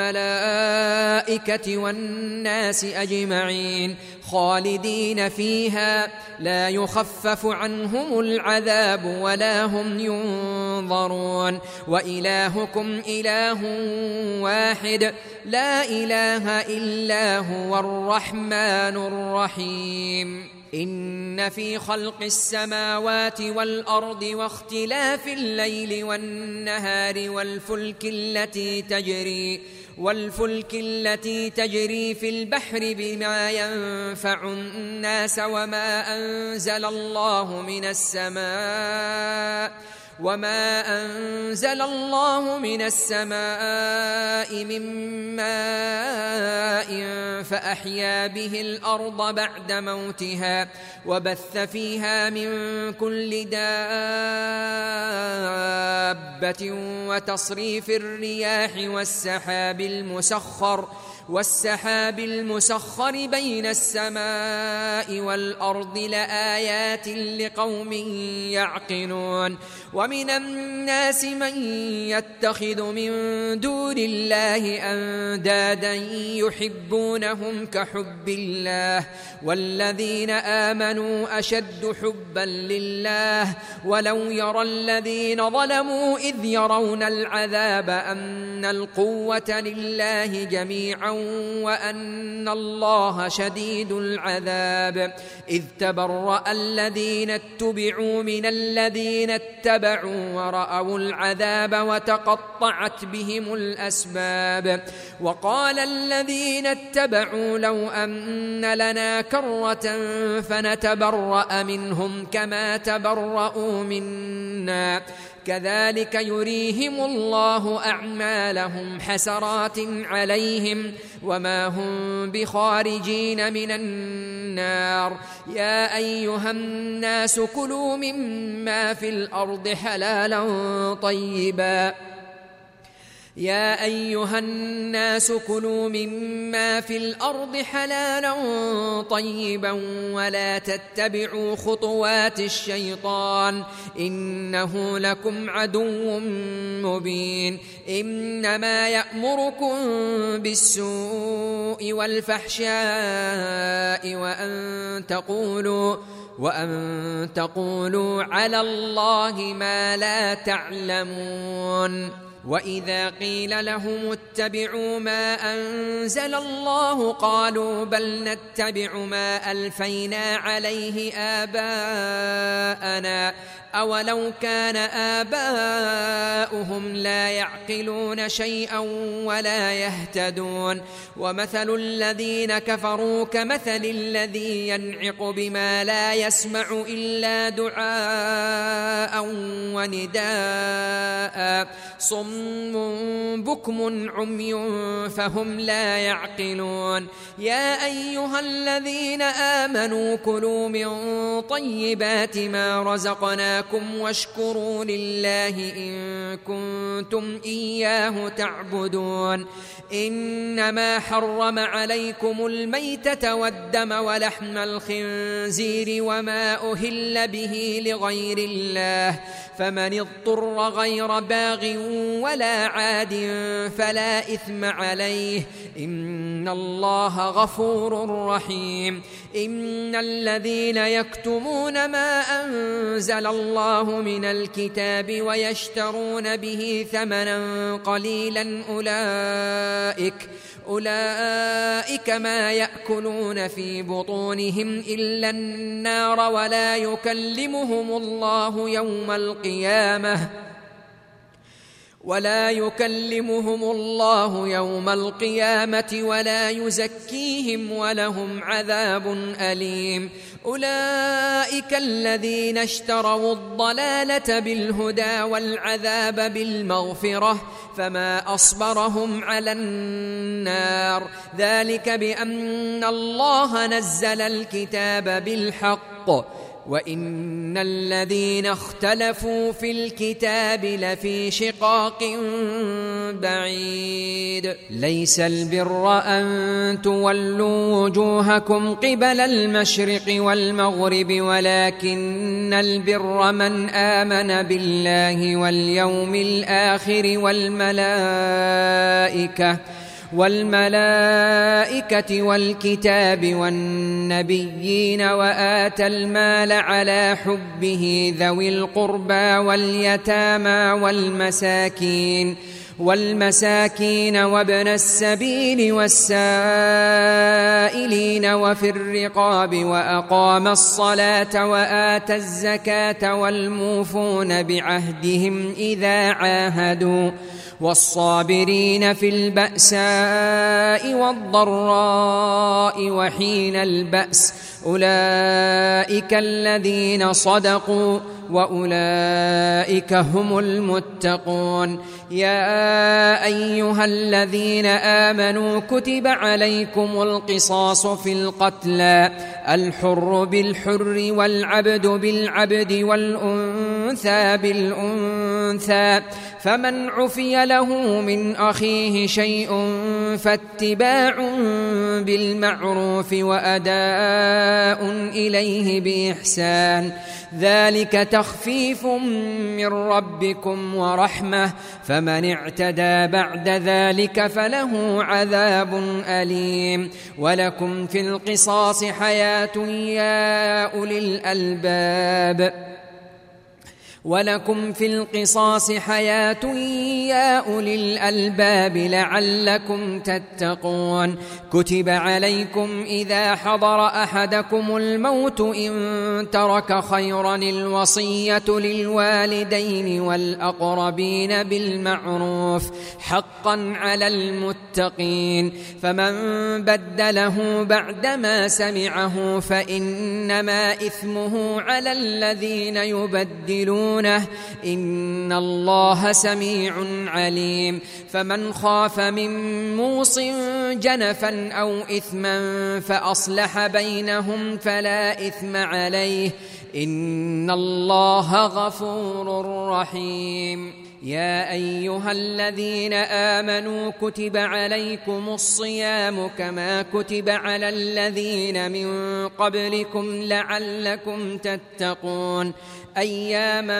والملائكة والناس أجمعين خالدين فيها لا يخفف عنهم العذاب ولا هم ينظرون وإلهكم إله واحد لا إله إلا هو الرحمن الرحيم إن في خلق السماوات والأرض واختلاف الليل والنهار والفلك التي تجري والفلك التي تجري في البحر بما ينفع الناس وما أنزل الله من السماء وما أنزل الله من السماء من ماء فأحيا به الأرض بعد موتها وبث فيها من كل دابة وتصريف الرياح والسحاب المسخر والسحاب المسخر بين السماء والأرض لآيات لقوم يعقلون ومن الناس من يتخذ من دون الله أندادا يحبونهم كحب الله والذين آمنوا أشد حبا لله ولو يرى الذين ظلموا إذ يرون العذاب أن القوة لله جميعا وأن الله شديد العذاب إذ تبرأ الذين اتبعوا من الذين اتبعوا ورأوا العذاب وتقطعت بهم الأسباب وقال الذين اتبعوا لو أن لنا كرة فنتبرأ منهم كما تبرأوا منا كذلك يريهم الله أعمالهم حسرات عليهم وما هم بخارجين من النار يا أيها الناس كلوا مما في الأرض حلالا طيبا يا أيها الناس كلوا مما في الأرض حلالا طيبا ولا تتبعوا خطوات الشيطان إنه لكم عدو مبين إنما يأمركم بالسوء والفحشاء وأن تقولوا وأن تقولوا على الله ما لا تعلمون وإذا قيل لهم اتبعوا ما أنزل الله قالوا بل نتبع ما ألفينا عليه آباءنا أولو كان آباؤهم لا يعقلون شيئا ولا يهتدون ومثل الذين كفروا كمثل الذي ينعق بما لا يسمع إلا دعاء ونداء صم بكم عمي فهم لا يعقلون يا أيها الذين آمنوا كلوا من طيبات ما رزقناكم واشكروا لله إن كنتم إياه تعبدون إنما حرم عليكم الميتة والدم ولحم الخنزير وما أهل به لغير الله فمن اضطر غير باغ ولا عاد فلا إثم عليه إن الله غفور رحيم إن الذين يكتمون ما أنزل الله من الكتاب ويشترون به ثمنا قليلا أولئك أولئك ما يأكلون في بطونهم إلا النار ولا يكلمهم الله يوم القيامة ولا يكلمهم الله يوم القيامة ولا يزكيهم ولهم عذاب أليم أولئك الذين اشتروا الضلالة بالهدى والعذاب بالمغفرة فما أصبرهم على النار ذلك بأن الله نزل الكتاب بالحق وإن الذين اختلفوا في الكتاب لفي شقاق بعيد ليس البر أن تولوا وجوهكم قبل المشرق والمغرب ولكن البر من آمن بالله واليوم الآخر والملائكة والملائكة والكتاب والنبيين وآتى المال على حبه ذوي القربى واليتامى والمساكين والمساكين وابن السبيل والسائلين وفي الرقاب وأقام الصلاة وآتى الزكاة والموفون بعهدهم إذا عاهدوا والصابرين في البأساء والضراء وحين البأس أولئك الذين صدقوا وأولئك هم المتقون يا أيها الذين آمنوا كتب عليكم القصاص في القتلى الحر بالحر والعبد بالعبد والأنثى بالأنثى فمن عفي له من أخيه شيء فاتباع بالمعروف وأداء إليه بإحسان ذلك تخفيف من ربكم ورحمة فمن اعتدى بعد ذلك فله عذاب أليم ولكم في القصاص حياة يا أولي الألباب ولكم في القصاص حياة يا أولي الألباب لعلكم تتقون كتب عليكم إذا حضر أحدكم الموت إن ترك خيرا الوصية للوالدين والأقربين بالمعروف حقا على المتقين فمن بدله بعدما سمعه فإنما إثمه على الذين يبدلون إن الله سميع عليم فمن خاف من موص جنفا أو إثما فأصلح بينهم فلا إثم عليه إن الله غفور رحيم يا أيها الذين آمنوا كتب عليكم الصيام كما كتب على الذين من قبلكم لعلكم تتقون أياما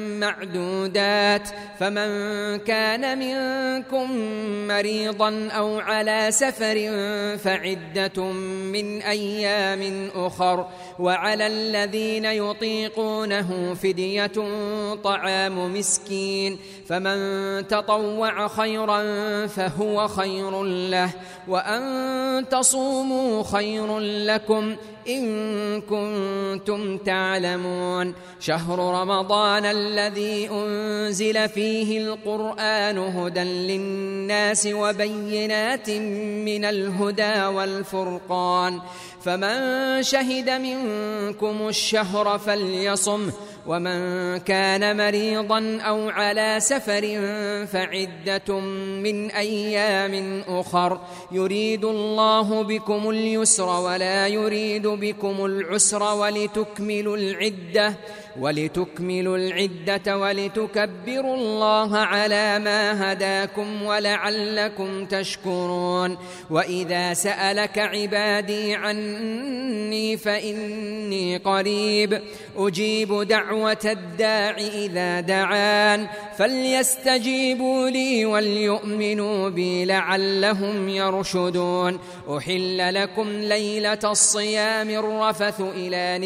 معدودات فمن كان منكم مريضا أو على سفر فعدة من أيام أخر وعلى الذين يطيقونه فدية طعام مسكين فمن تطوع خيرا فهو خير له وأن تصوموا خير لكم إن كنتم تعلمون شهر رمضان الذي أنزل فيه القرآن هدى للناس وبينات من الهدى والفرقان فمن شهد منكم الشهر فليصم ومن كان مريضا أو على سفر فعدة من أيام أخر يريد الله بكم اليسر ولا يريد بكم العسر ولتكملوا العدة ولتكملوا العدة ولتكبروا الله على ما هداكم ولعلكم تشكرون وإذا سألك عبادي عني فإني قريب أجيب دعوة الداع إذا دعان فليستجيبوا لي وليؤمنوا بي لعلهم يرشدون أحل لكم ليلة الصيام الرفث إلى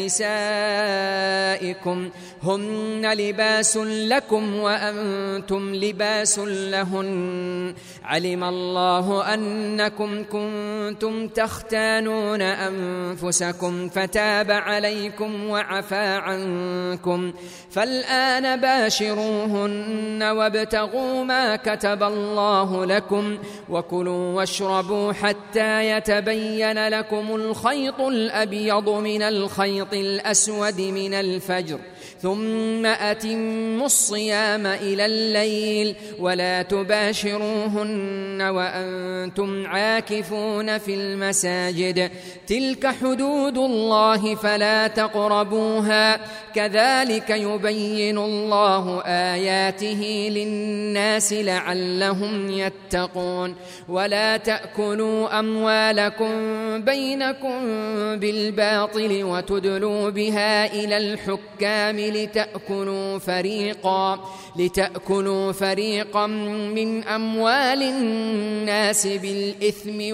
نسائكم هن لباس لكم وأنتم لباس لهن علم الله أنكم كنتم تختانون أنفسكم فتاب عليكم وعفى عنكم فالآن باشروهن وابتغوا ما كتب الله لكم وكلوا واشربوا حتى يتبين لكم الخيط الأبيض من الخيط الأسود من الفجر ثم أتموا الصيام إلى الليل ولا تباشروهن وأنتم عاكفون في المساجد تلك حدود الله فلا تقربوها كذلك يبين الله آياته للناس لعلهم يتقون ولا تأكلوا أموالكم بينكم بالباطل وتدلوا بها إلى الحكام لتأكلوا فريقا لتأكلوا فريقا من أموال الناس بالإثم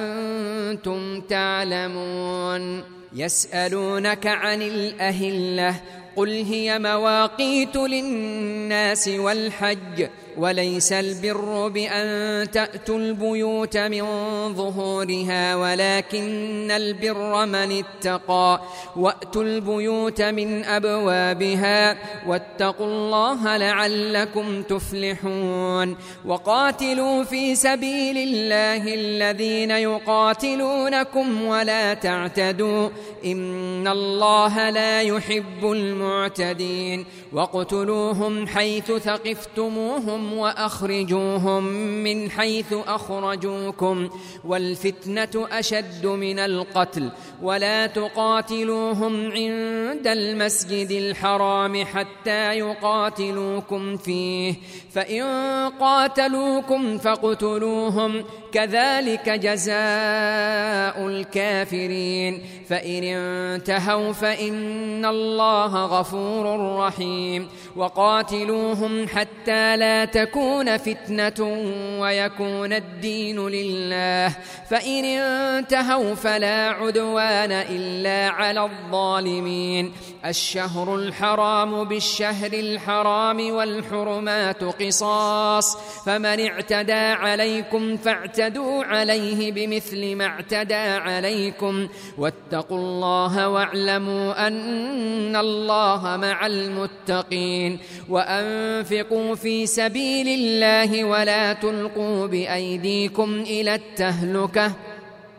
وأنتم تعلمون يسألونك عن الأهلة قل هي مواقيت للناس والحج وليس البر بأن تأتوا البيوت من ظهورها ولكن البر من اتقى وأتوا البيوت من أبوابها واتقوا الله لعلكم تفلحون وقاتلوا في سبيل الله الذين يقاتلونكم ولا تعتدوا إن الله لا يحب المعتدين واقتلوهم حيث ثقفتموهم وأخرجوهم من حيث أخرجوكم والفتنة أشد من القتل ولا تقاتلوهم عند المسجد الحرام حتى يقاتلوكم فيه فإن قاتلوكم فاقتلوهم كذلك جزاء الكافرين فإن انتهوا فإن الله غفور رحيم وقاتلوهم حتى لا تكون فتنة ويكون الدين لله فإن انتهوا فلا عدوان إلا على الظالمين الشهر الحرام بالشهر الحرام والحرمات قصاص فمن اعتدى عليكم فاعتدوا عليه بمثل ما اعتدى عليكم واتقوا الله واعلموا أن الله مع المتقين وأنفقوا في سبيل الله ولا تلقوا بأيديكم إلى التهلكة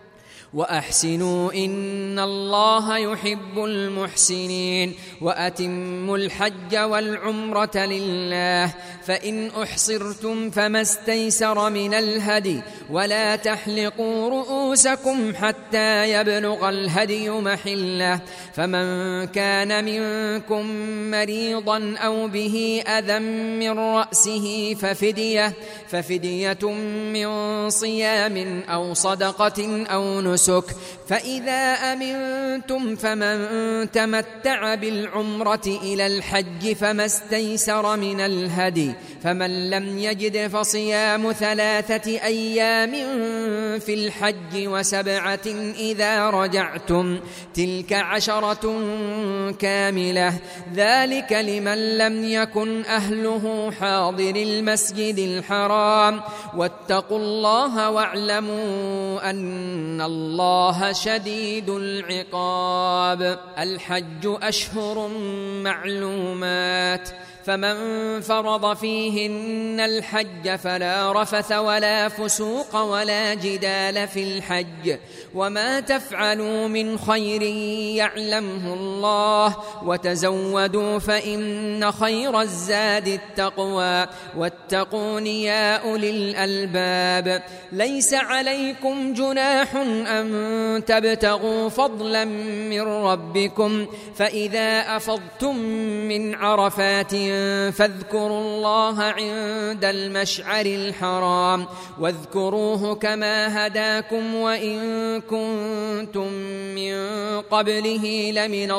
وأحسنوا إن الله يحب المحسنين وأتموا الحج والعمرة لله فإن أحصرتم فما استيسر من الهدي ولا تحلقوا رؤوسكم حتى يبلغ الهدي محله فمن كان منكم مريضا أو به أذى من رأسه ففدية ففدية من صيام أو صدقة أو نسك فإذا أمنتم فمن تمتع بالعمرة إلى الحج فما استيسر من الهدي فمن لم يجد فصيام ثلاثة أيام في الحج وسبعة إذا رجعتم تلك عشرة كاملة ذلك لمن لم يكن أهله حاضر المسجد الحرام واتقوا الله واعلموا أن الله شديد العقاب الحج أشهر معلومات فمن فرض فيهن الحج فلا رفث ولا فسوق ولا جدال في الحج وما تفعلوا من خير يعلمه الله وتزودوا فإن خير الزاد التقوى واتقون يا أولي الألباب ليس عليكم جناح أن تبتغوا فضلا من ربكم فإذا أفضتم من عرفات فاذكروا الله عند المشعر الحرام واذكروه كما هداكم وإن كنتم من قبله لمن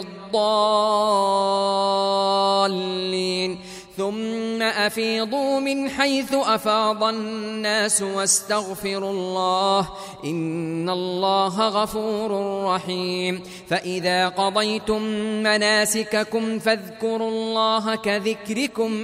الضالين ثم أفيضوا من حيث أفاض الناس واستغفروا الله إن الله غفور رحيم فإذا قضيتم مناسككم فاذكروا الله كذكركم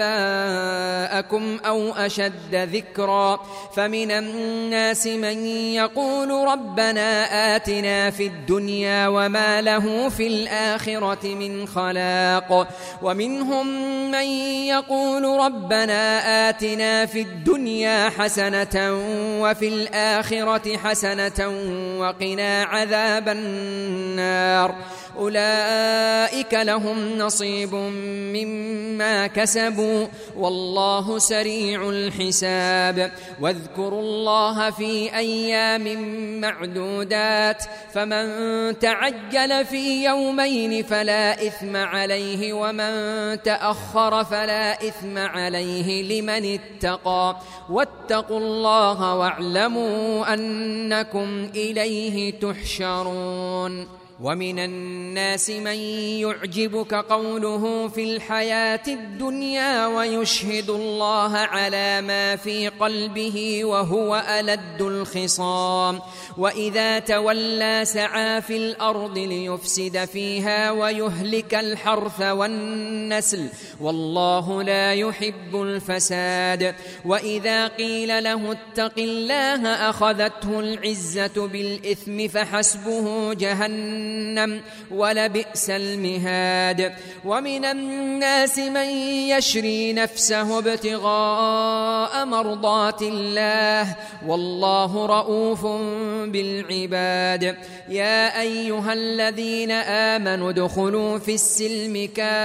آباءكم أو أشد ذكرا فمن الناس من يقول ربنا آتنا في الدنيا وما له في الآخرة من خلاق ومنهم من يقول ربنا آتنا في الدنيا حسنة وفي الآخرة حسنة وقنا عذاب النار أولئك لهم نصيب مما كسبوا والله سريع الحساب واذكروا الله في أيام معدودات فمن تعجل في يومين فلا إثم عليه ومن تأخر فلا إثم عليه لمن اتقى واتقوا الله واعلموا أنكم إليه تحشرون ومن الناس من يعجبك قوله في الحياة الدنيا ويشهد الله على ما في قلبه وهو ألد الخصام وإذا تولى سعى في الأرض ليفسد فيها ويهلك الحرث والنسل والله لا يحب الفساد وإذا قيل له اتق الله أخذته العزة بالإثم فحسبه جهنم ولبئس المهاد ومن الناس من يشري نفسه ابتغاء مرضات الله والله رؤوف بالعباد يا أيها الذين آمنوا ادخلوا في السلم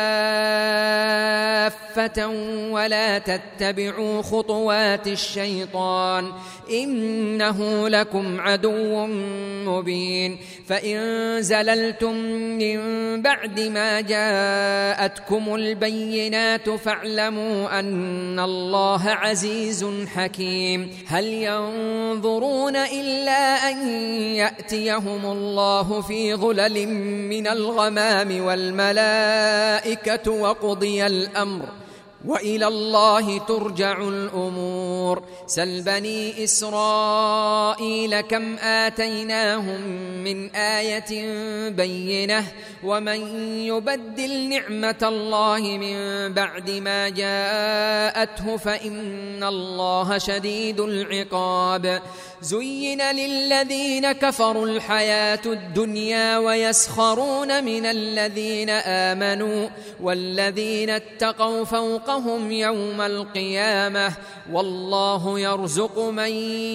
كافة ولا تتبعوا خطوات الشيطان إنه لكم عدو مبين فإن زللتم من بعد ما جاءتكم البينات فاعلموا أن الله عزيز حكيم هل ينظرون إلا أن يأتيهم الله في ظلل من الغمام والملائكة وقضي الأمر وإلى الله ترجع الأمور سل بني إسرائيل كم آتيناهم من آية بينة ومن يبدل نعمة الله من بعد ما جاءته فإن الله شديد العقاب زين للذين كفروا الحياة الدنيا ويسخرون من الذين آمنوا والذين اتقوا فوق وقوهم يوم القيامة والله يرزق من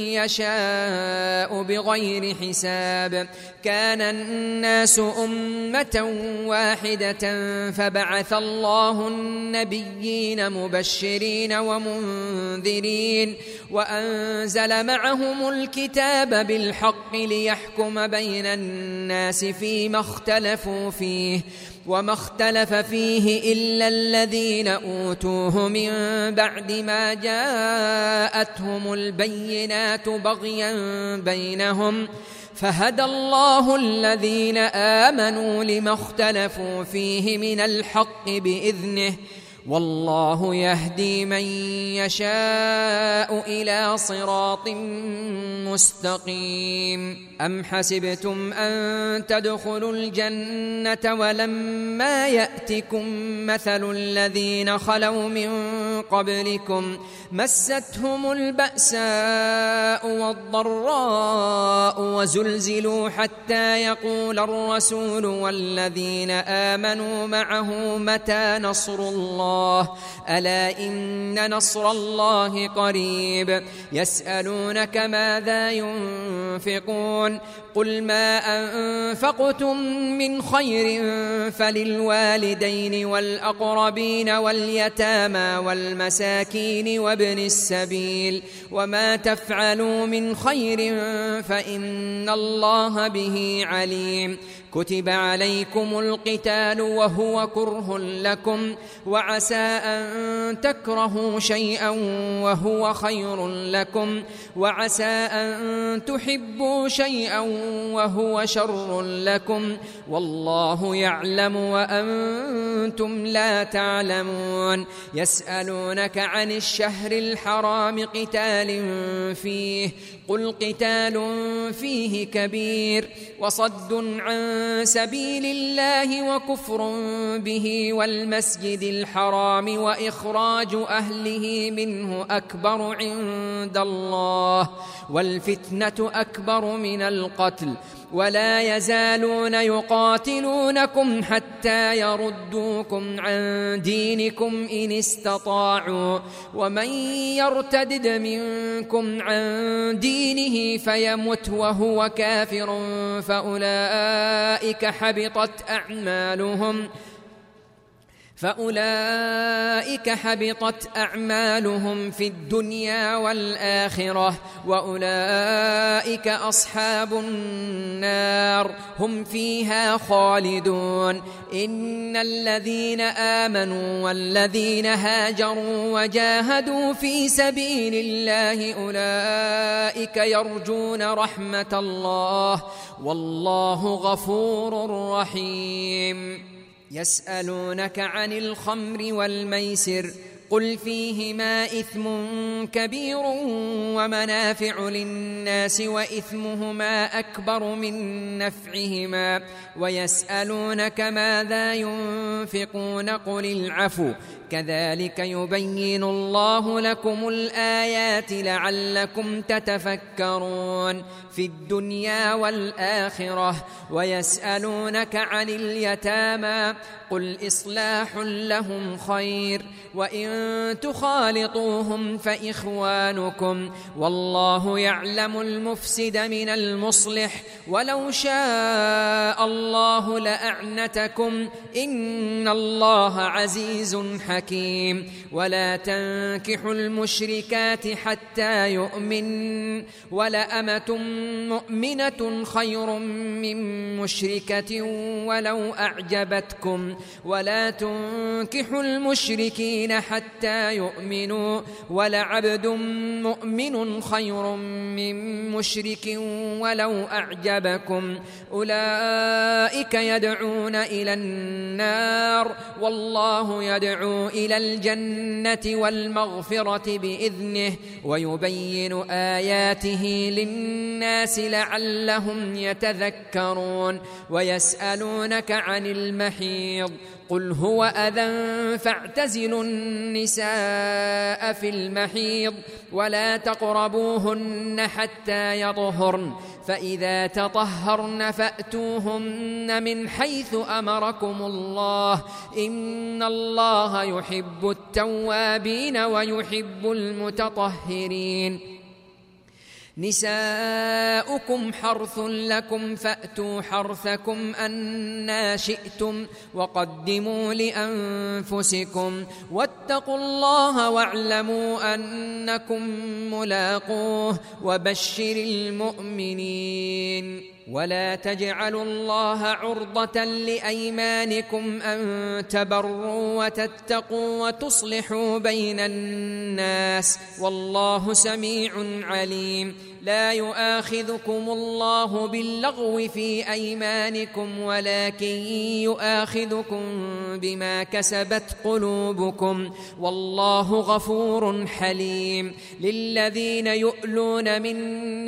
يشاء بغير حساب. كان الناس أمة واحدة فبعث الله النبيين مبشرين ومنذرين وأنزل معهم الكتاب بالحق ليحكم بين الناس فيما اختلفوا فيه وما اختلف فيه إلا الذين أوتوه من بعد ما جاءتهم البينات بغيا بينهم فهدى الله الذين آمنوا لما اختلفوا فيه من الحق بإذنه والله يهدي من يشاء إلى صراط مستقيم. أم حسبتم أن تدخلوا الجنة ولما يأتكم مثل الذين خلوا من قبلكم مستهم البأساء والضراء وزلزلوا حتى يقول الرسول والذين آمنوا معه متى نصر الله ألا إن نصر الله قريب. يسألونك ماذا ينفقون قل ما أنفقتم من خير فللوالدين والأقربين واليتامى والمساكين وابن السبيل وما تفعلوا من خير فإن الله به عليم. كتب عليكم القتال وهو كره لكم وعسى أن تكرهوا شيئا وهو خير لكم وعسى أن تحبوا شيئا وهو شر لكم والله يعلم وأنتم لا تعلمون. يسألونك عن الشهر الحرام قتال فيه قل قتال فيه كبير وصد عن سبيل الله وكفر به والمسجد الحرام وإخراج أهله منه أكبر عند الله والفتنة أكبر من القتل ولا يزالون يقاتلونكم حتى يردوكم عن دينكم إن استطاعوا ومن يرتدد منكم عن دينه فيمت وهو كافر فأولئك حبطت أعمالهم فأولئك حبطت أعمالهم في الدنيا والآخرة وأولئك أصحاب النار هم فيها خالدون. إن الذين آمنوا والذين هاجروا وجاهدوا في سبيل الله أولئك يرجون رحمة الله والله غفور رحيم. يسألونك عن الخمر والميسر قل فيهما إثم كبير ومنافع للناس وإثمهما أكبر من نفعهما ويسألونك ماذا ينفقون قل العفو كذلك يبين الله لكم الآيات لعلكم تتفكرون في الدنيا والآخرة. ويسألونك عن اليتامى قل إصلاح لهم خير وإن تخالطوهم فإخوانكم والله يعلم المفسد من المصلح ولو شاء الله لأعنتكم إن الله عزيز حكيم. ولا تنكحوا المشركات حتى يؤمن ولأمة مؤمنة خير من مشركة ولو أعجبتكم ولا تنكحوا المشركين حتى يؤمنوا ولعبد مؤمن خير من مشرك ولو أعجبكم أولئك يدعون إلى النار والله يدعو إلى الجنة والمغفرة بإذنه ويبين آياته للناس لعلهم يتذكرون. ويسألونك عن المحيض قل هو أذى فاعتزلوا النساء النساء في المحيض ولا تقربوهن حتى يطهرن فإذا تطهرن فأتوهن من حيث أمركم الله إن الله يحب التوابين ويحب المتطهرين. نساؤكم حرث لكم فأتوا حرثكم أنى شئتم وقدموا لأنفسكم واتقوا الله واعلموا أنكم ملاقوه وبشر المؤمنين. ولا تجعلوا الله عرضة لأيمانكم أن تبروا وتتقوا وتصلحوا بين الناس والله سميع عليم. لا يؤاخذكم الله باللغو في أيمانكم ولكن يؤاخذكم بما كسبت قلوبكم والله غفور حليم. للذين يؤلون من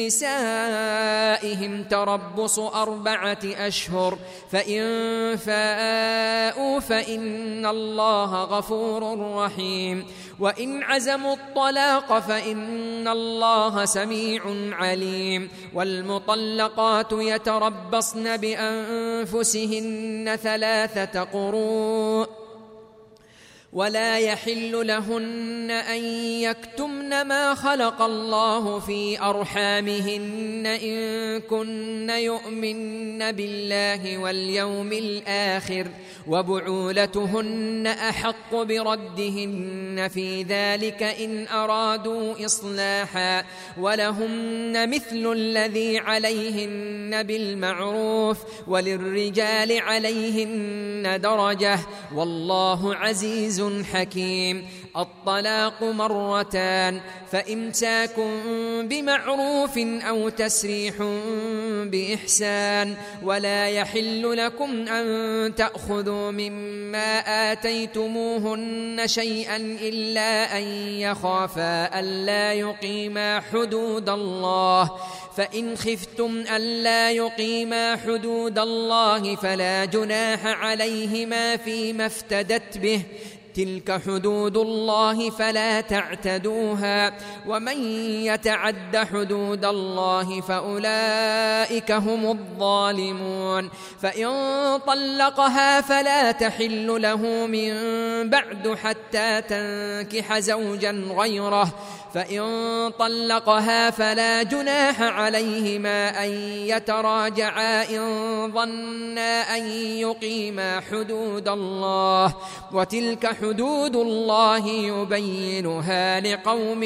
نسائهم تربص أربعة أشهر فإن فاءوا فإن الله غفور رحيم. وإن عزموا الطلاق فإن الله سميع عليم. والمطلقات يتربصن بأنفسهن ثلاثة قروء ولا يحل لهن أن يكتمن ما خلق الله في أرحامهن إن كن يؤمن بالله واليوم الآخر وبعولتهن أحق بردهن في ذلك إن أرادوا إصلاحا ولهن مثل الذي عليهن بالمعروف وللرجال عليهن درجة والله عزيز حكيم. الطلاق مرتان فإمساك بمعروف أو تسريح بإحسان ولا يحل لكم أن تأخذوا مما آتيتموهن شيئا إلا أن يخافا ألا يقيما حدود الله فإن خفتم ألا يقيما حدود الله فلا جناح عليهما فيما افتدت به تلك حدود الله فلا تعتدوها ومن يتعد حدود الله فأولئك هم الظالمون. فإن طلقها فلا تحل له من بعد حتى تنكح زوجا غيره فإن طلقها فلا جناح عليهما أن يتراجعا إن ظنا أن يقيما حدود الله وتلك حدود الله يبينها لقوم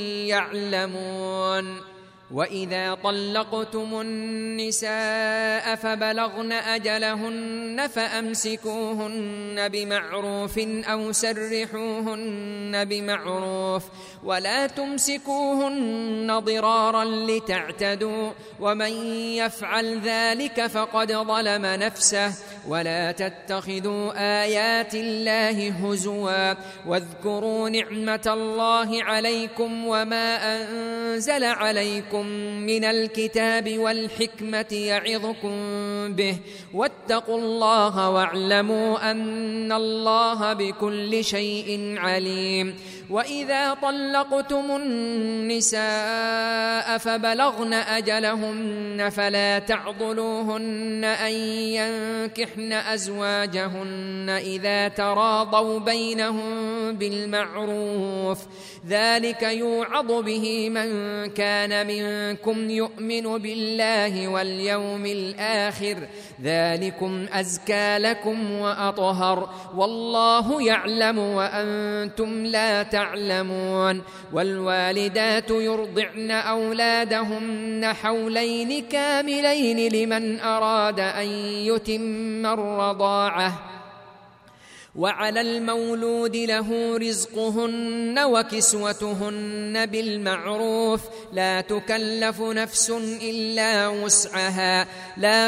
يعلمون. وإذا طلقتم النساء فبلغن أجلهن فأمسكوهن بمعروف أو سرحوهن بمعروف ولا تمسكوهن ضرارا لتعتدوا ومن يفعل ذلك فقد ظلم نفسه. ولا تتخذوا آيات الله هزوا واذكروا نعمة الله عليكم وما أنزل عليكم من الكتاب والحكمة يعظكم به واتقوا الله واعلموا أن الله بكل شيء عليم. وإذا طلقتم النساء فبلغن أجلهن فلا تعضلوهن أن ينكحن أزواجهن إذا تراضوا بينهم بالمعروف ذلك يوعظ به من كان منكم يؤمن بالله واليوم الآخر ذلكم أزكى لكم وأطهر والله يعلم وأنتم لا تعلمون. والوالدات يرضعن أولادهن حولين كاملين لمن أراد أن يتم الرضاعة وعلى المولود له رزقهن وكسوتهن بالمعروف لا تكلف نفس إلا وسعها لا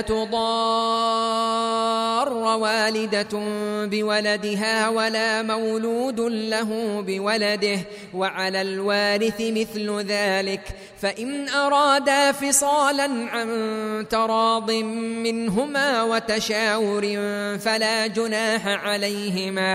تضار والدة بولدها ولا مولود له بولده وعلى الوارث مثل ذلك فإن أرادا فصالا عن تراض منهما وتشاور فلا جناح عليهما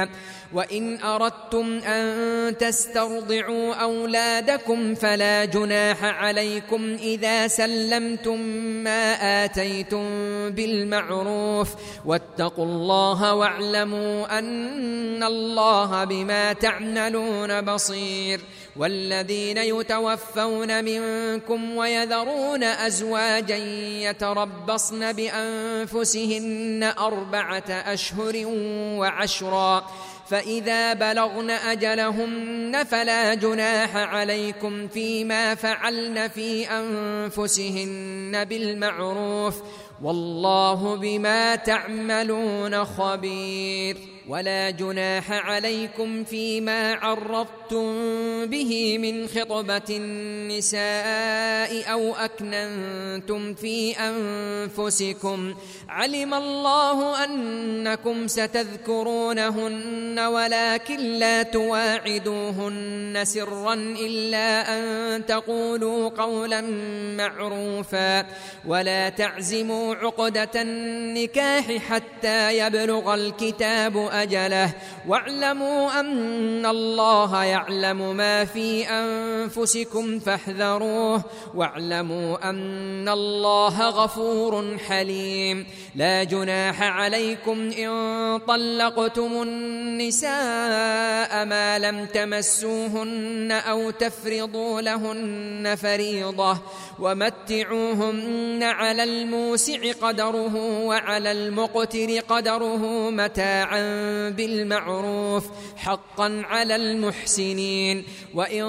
وإن أردتم أن تسترضعوا أولادكم فلا جناح عليكم إذا سلمتم ما آتيتم بالمعروف واتقوا الله واعلموا أن الله بما تعملون بصير. والذين يتوفون منكم ويذرون أزواجا يتربصن بأنفسهن أربعة أشهر وعشرا فإذا بلغن أجلهن فلا جناح عليكم فيما فعلن في أنفسهن بالمعروف والله بما تعملون خبير. ولا جناح عليكم فيما عرضتم به من خطبة النساء أو أكننتم في أنفسكم علم الله أنكم ستذكرونهن ولكن لا تواعدوهن سرا إلا أن تقولوا قولا معروفا ولا تعزموا عقدة النكاح حتى يبلغ الكتاب أجله واعلموا أن الله يعلم ما في أنفسكم فاحذروه واعلموا أن الله غفور حليم. لا جناح عليكم إن طلقتم النساء ما لم تمسوهن أو تفرضوا لهن فريضة ومتعوهن على الموسع قدره وعلى المقتر قدره متاعا بالمعروف حقا على المحسنين. وإن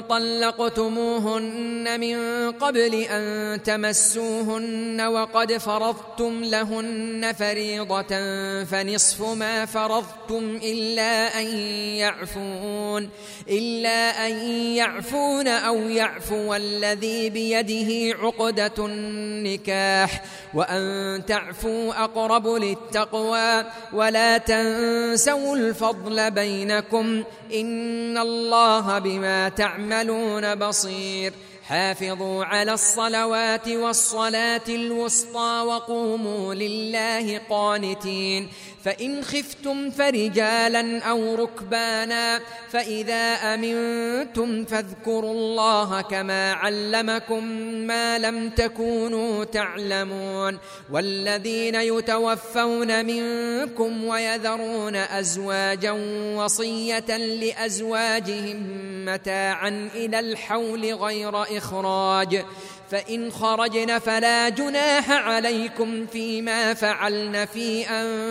طلقتموهن من قبل أن تمسوهن وقد فرضتم لهن فريضة فنصف ما فرضتم إلا أن يعفون إلا أن يعفون أو يعفو الذي بيده عقدة النكاح وأن تعفوا أقرب للتقوى ولا تنسوا الفضل بينكم إن الله بما تعملون بصير. حافظوا على الصلوات والصلاة الوسطى وقوموا لله قانتين. فإن خفتم فرجالا أو ركبانا فإذا أمنتم فاذكروا الله كما علمكم ما لم تكونوا تعلمون. والذين يتوفون منكم ويذرون أزواجا وصية لأزواجهم متاعا إلى الحول غير إخراج فإن خرجن فلا جناح عليكم فيما فعلن في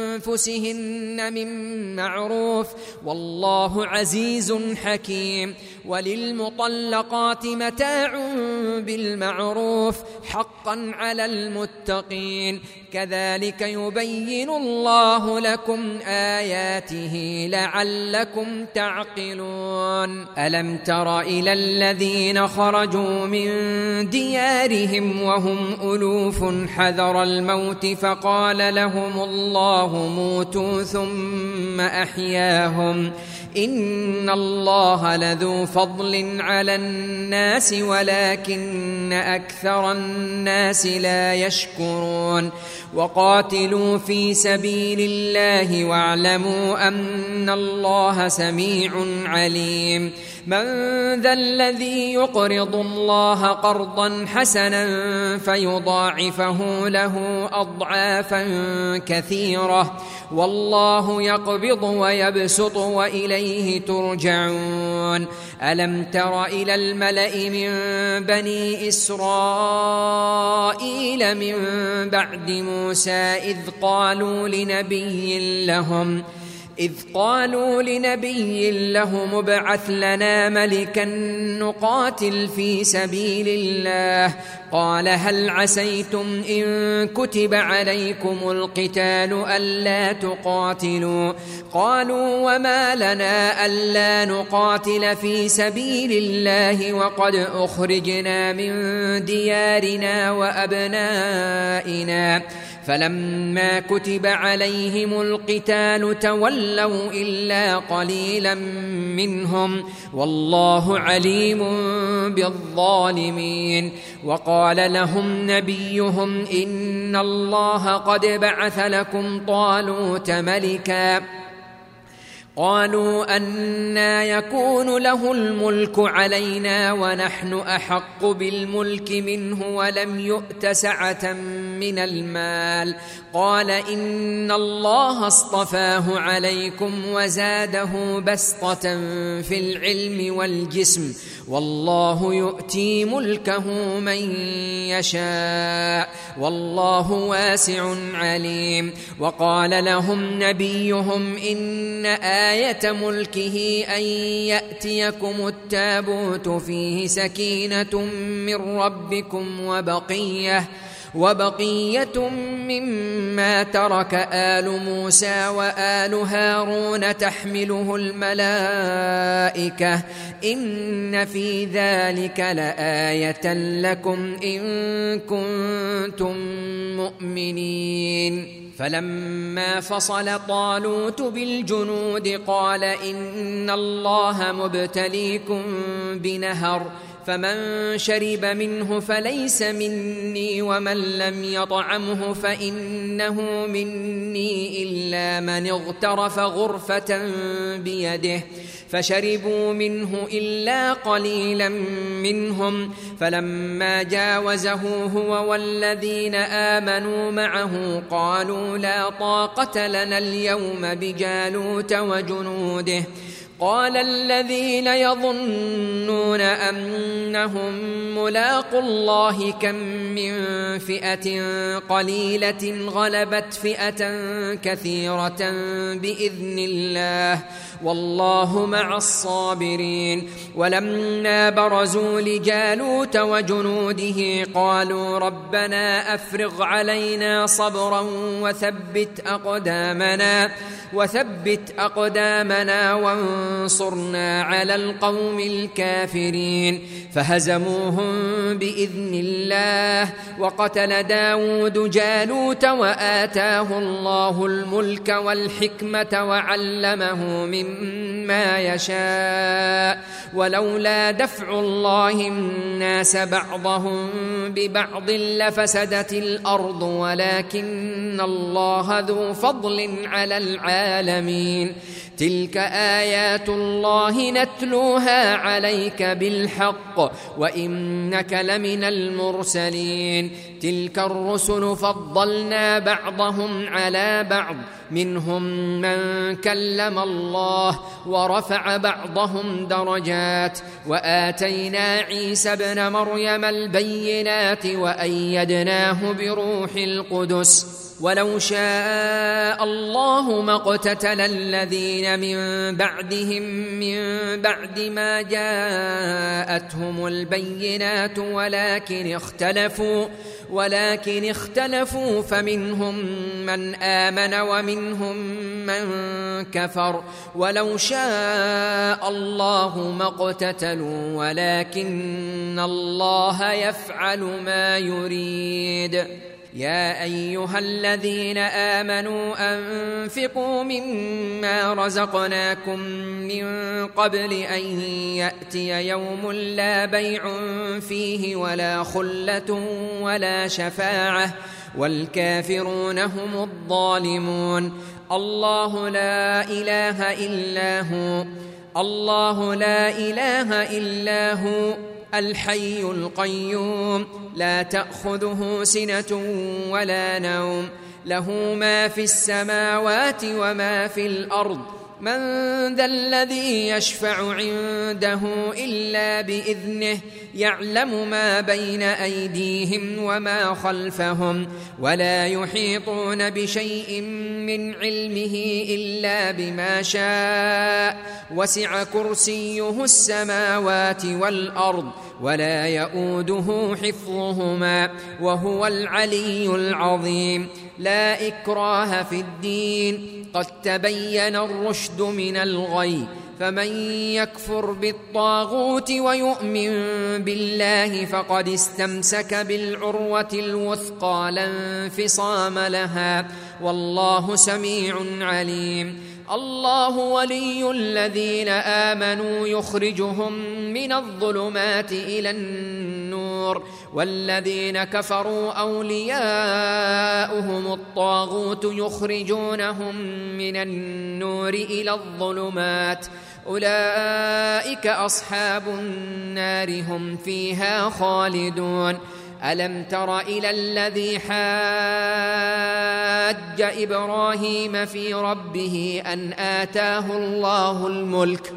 أنفسهن من معروف والله عزيز حكيم. وللمطلقات متاع بالمعروف حقا على المتقين كذلك يبين الله لكم آياته لعلكم تعقلون. ألم تر إلى الذين خرجوا من ديارهم وهم ألوف حذر الموت فقال لهم الله موتوا ثم أحياهم إن الله لذو فضل على الناس ولكن أكثر الناس لا يشكرون. وقاتلوا في سبيل الله واعلموا أن الله سميع عليم. من ذا الذي يقرض الله قرضا حسنا فيضاعفه له أضعافا كثيرة والله يقبض ويبسط وإليه ترجعون. ألم تر إلى الملأ من بني إسرائيل من بعد موسى إذ قالوا لنبي لهم إذ قالوا لنبي لهم ابعث لنا ملكا نقاتل في سبيل الله قال هل عسيتم إن كتب عليكم القتال ألا تقاتلوا قالوا وما لنا ألا نقاتل في سبيل الله وقد أخرجنا من ديارنا وأبنائنا فلما كتب عليهم القتال تولوا إلا قليلا منهم والله عليم بالظالمين. وقال لهم نبيهم إن الله قد بعث لكم طالوت ملكا قالوا أنى يكون له الملك علينا ونحن أحق بالملك منه ولم يؤت سعة من المال. قال إن الله اصطفاه عليكم وزاده بسطة في العلم والجسم والله يؤتي ملكه من يشاء والله واسع عليم. وقال لهم نبيهم إن آية ملكه أن يأتيكم التابوت فيه سكينة من ربكم وبقية وبقية مما ترك آل موسى وآل هارون تحمله الملائكة إن في ذلك لآية لكم إن كنتم مؤمنين. فلما فصل طالوت بالجنود قال إن الله مبتليكم بنهر فمن شرب منه فليس مني ومن لم يطعمه فإنه مني إلا من اغترف غرفة بيده فشربوا منه إلا قليلا منهم. فلما جاوزه هو والذين آمنوا معه قالوا لا طاقة لنا اليوم بجالوت وجنوده. قال الذين يظنون أنهم ملاقو الله كم من فئة قليلة غلبت فئة كثيرة بإذن الله والله مع الصابرين. ولما برزوا لجالوت وجنوده قالوا ربنا أفرغ علينا صبرا وثبت أقدامنا وثبت أقدامنا وانصرنا على القوم الكافرين. فهزموهم بإذن الله وقتل داود جالوت وآتاه الله الملك والحكمة وعلمه مما يشاء ولولا دفع الله الناس بعضهم ببعض لفسدت الأرض ولكن الله ذو فضل على العالمين. تلك آيات الله نتلوها عليك بالحق وإنك لمن المرسلين. تلك الرسل فضلنا بعضهم على بعض منهم من كلم الله ورفع بعضهم درجات وآتينا عيسى ابن مريم البينات وأيدناه بروح القدس. ولو شاء الله ما اقتتل الذين من بعدهم من بعد ما جاءتهم البينات ولكن اختلفوا ولكن اختلفوا فمنهم من آمن ومنهم من كفر. ولو شاء الله ما اقتتلوا ولكن الله يفعل ما يريد. يا أيها الذين آمنوا أنفقوا مما رزقناكم من قبل أن يأتي يوم لا بيع فيه ولا خلة ولا شفاعة والكافرون هم الظالمون. الله لا إله إلا هو الله لا إله إلا هو الحي القيوم لا تأخذه سنة ولا نوم له ما في السماوات وما في الأرض من ذا الذي يشفع عنده إلا بإذنه يعلم ما بين أيديهم وما خلفهم ولا يحيطون بشيء من علمه إلا بما شاء وسع كرسيه السماوات والأرض ولا يؤوده حفظهما وهو العلي العظيم. لا إكراه في الدين قد تبين الرشد من الغي فمن يكفر بالطاغوت ويؤمن بالله فقد استمسك بالعروة الوثقى لا انفصام لها والله سميع عليم. الله ولي الذين آمنوا يخرجهم من الظلمات إلى النور النور والذين كفروا أولياؤهم الطاغوت يخرجونهم من النور إلى الظلمات أولئك أصحاب النار هم فيها خالدون ألم تر إلى الذي حاج إبراهيم في ربه أن آتاه الله الملك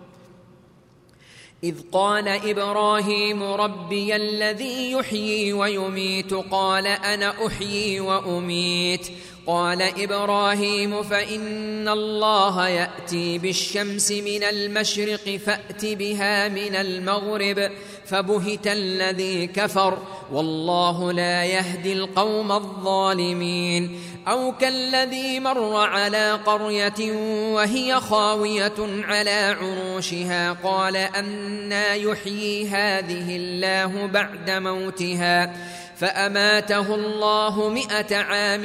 إذ قال إبراهيم ربي الذي يحيي ويميت قال أنا أحيي وأميت قال إبراهيم فإن الله يأتي بالشمس من المشرق فأت بها من المغرب فبهت الذي كفر والله لا يهدي القوم الظالمين أو كالذي مر على قرية وهي خاوية على عروشها قال أنى يحيي هذه الله بعد موتها فأماته الله مئة عام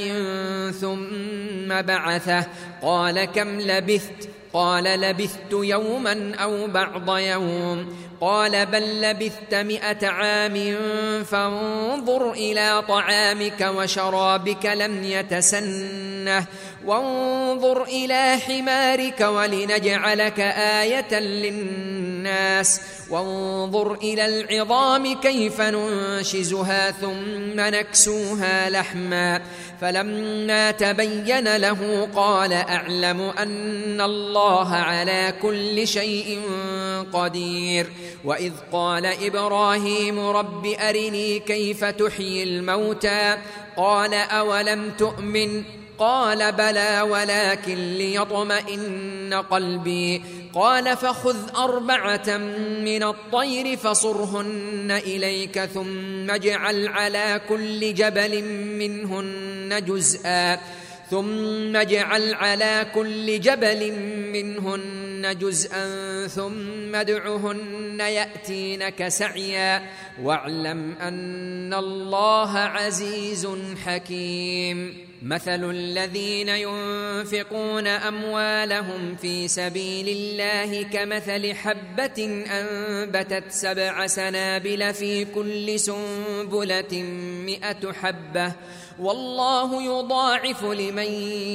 ثم بعثه قال كم لبثت قال لبثت يوما أو بعض يوم قال بل لبثت مئة عام فانظر إلى طعامك وشرابك لم يتسنه وانظر إلى حمارك ولنجعلك آية للناس وانظر إلى العظام كيف ننشزها ثم نكسوها لحما فلما تبين له قال أعلم أن الله على كل شيء قدير وإذ قال إبراهيم رب أرني كيف تحيي الموتى قال أولم تؤمن قال بلى ولكن ليطمئن قلبي قال فخذ أربعة من الطير فصرهن إليك ثم اجعل على كل جبل منهن جزءا ثم اجعل على كل جبل منهن جزءا ثم ادعهن يأتينك سعيا واعلم أن الله عزيز حكيم مثل الذين ينفقون أموالهم في سبيل الله كمثل حبة أنبتت سبع سنابل في كل سنبلة مئة حبة والله يضاعف لمن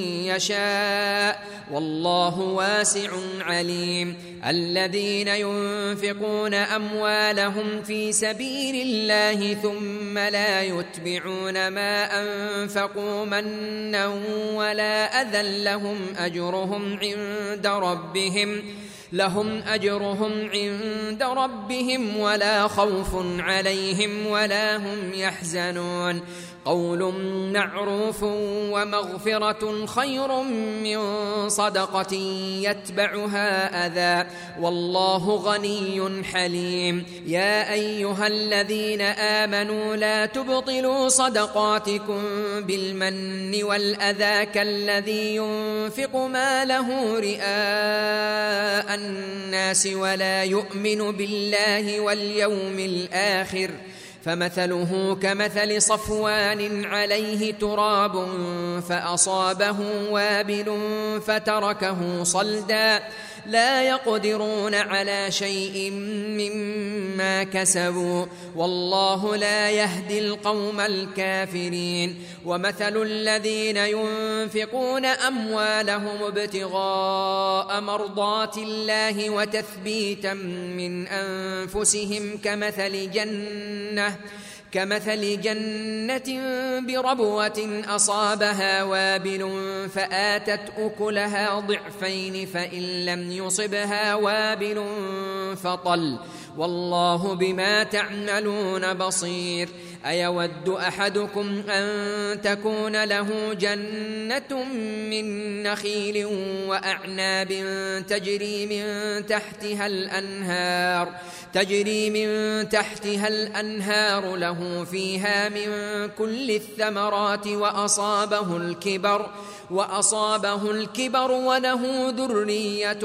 يشاء والله واسع عليم الذين ينفقون أموالهم في سبيل الله ثم لا يتبعون ما أنفقوا منا ولا أذى لهم أجرهم عند ربهم لهم أجرهم عند ربهم ولا خوف عليهم ولا هم يحزنون قول معروف ومغفرة خير من صدقة يتبعها أذى والله غني حليم يا أيها الذين آمنوا لا تبطلوا صدقاتكم بالمن والأذى كالذي ينفق ماله رئاء الناس ولا يؤمن بالله واليوم الآخر فمثله كمثل صفوان عليه تراب فأصابه وابل فتركه صلدا لا يقدرون على شيء مما كسبوا والله لا يهدي القوم الكافرين ومثل الذين ينفقون أموالهم ابتغاء مرضات الله وتثبيتا من أنفسهم كمثل جنة كمثل جنة بربوة أصابها وابل فآتت أكلها ضعفين فإن لم يصبها وابل فطل والله بما تعملون بصير أيود أحدكم أن تكون له جنة من نخيل وأعناب تجري من تحتها الأنهار تجري من تحتها الأنهار له فيها من كل الثمرات وأصابه الكبر وأصابه الكبر وله ذرية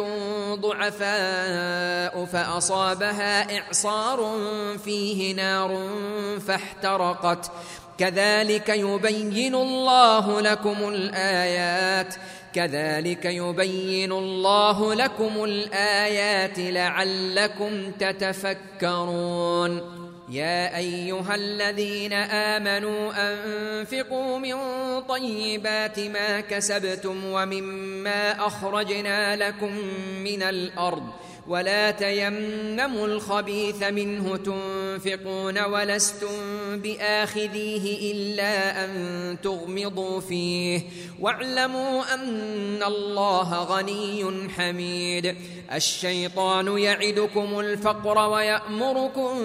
ضعفاء فأصابها إعصار فيه نار فاحترقت كذلك يبين الله لكم الآيات كذلك يبين الله لكم الآيات لعلكم تتفكرون يا أيها الذين آمنوا أنفقوا من طيبات ما كسبتم ومما أخرجنا لكم من الأرض ولا تيمموا الخبيث منه تنفقون ولستم بآخذيه إلا أن تغمضوا فيه واعلموا أن الله غني حميد. الشيطان يعدكم الفقر ويأمركم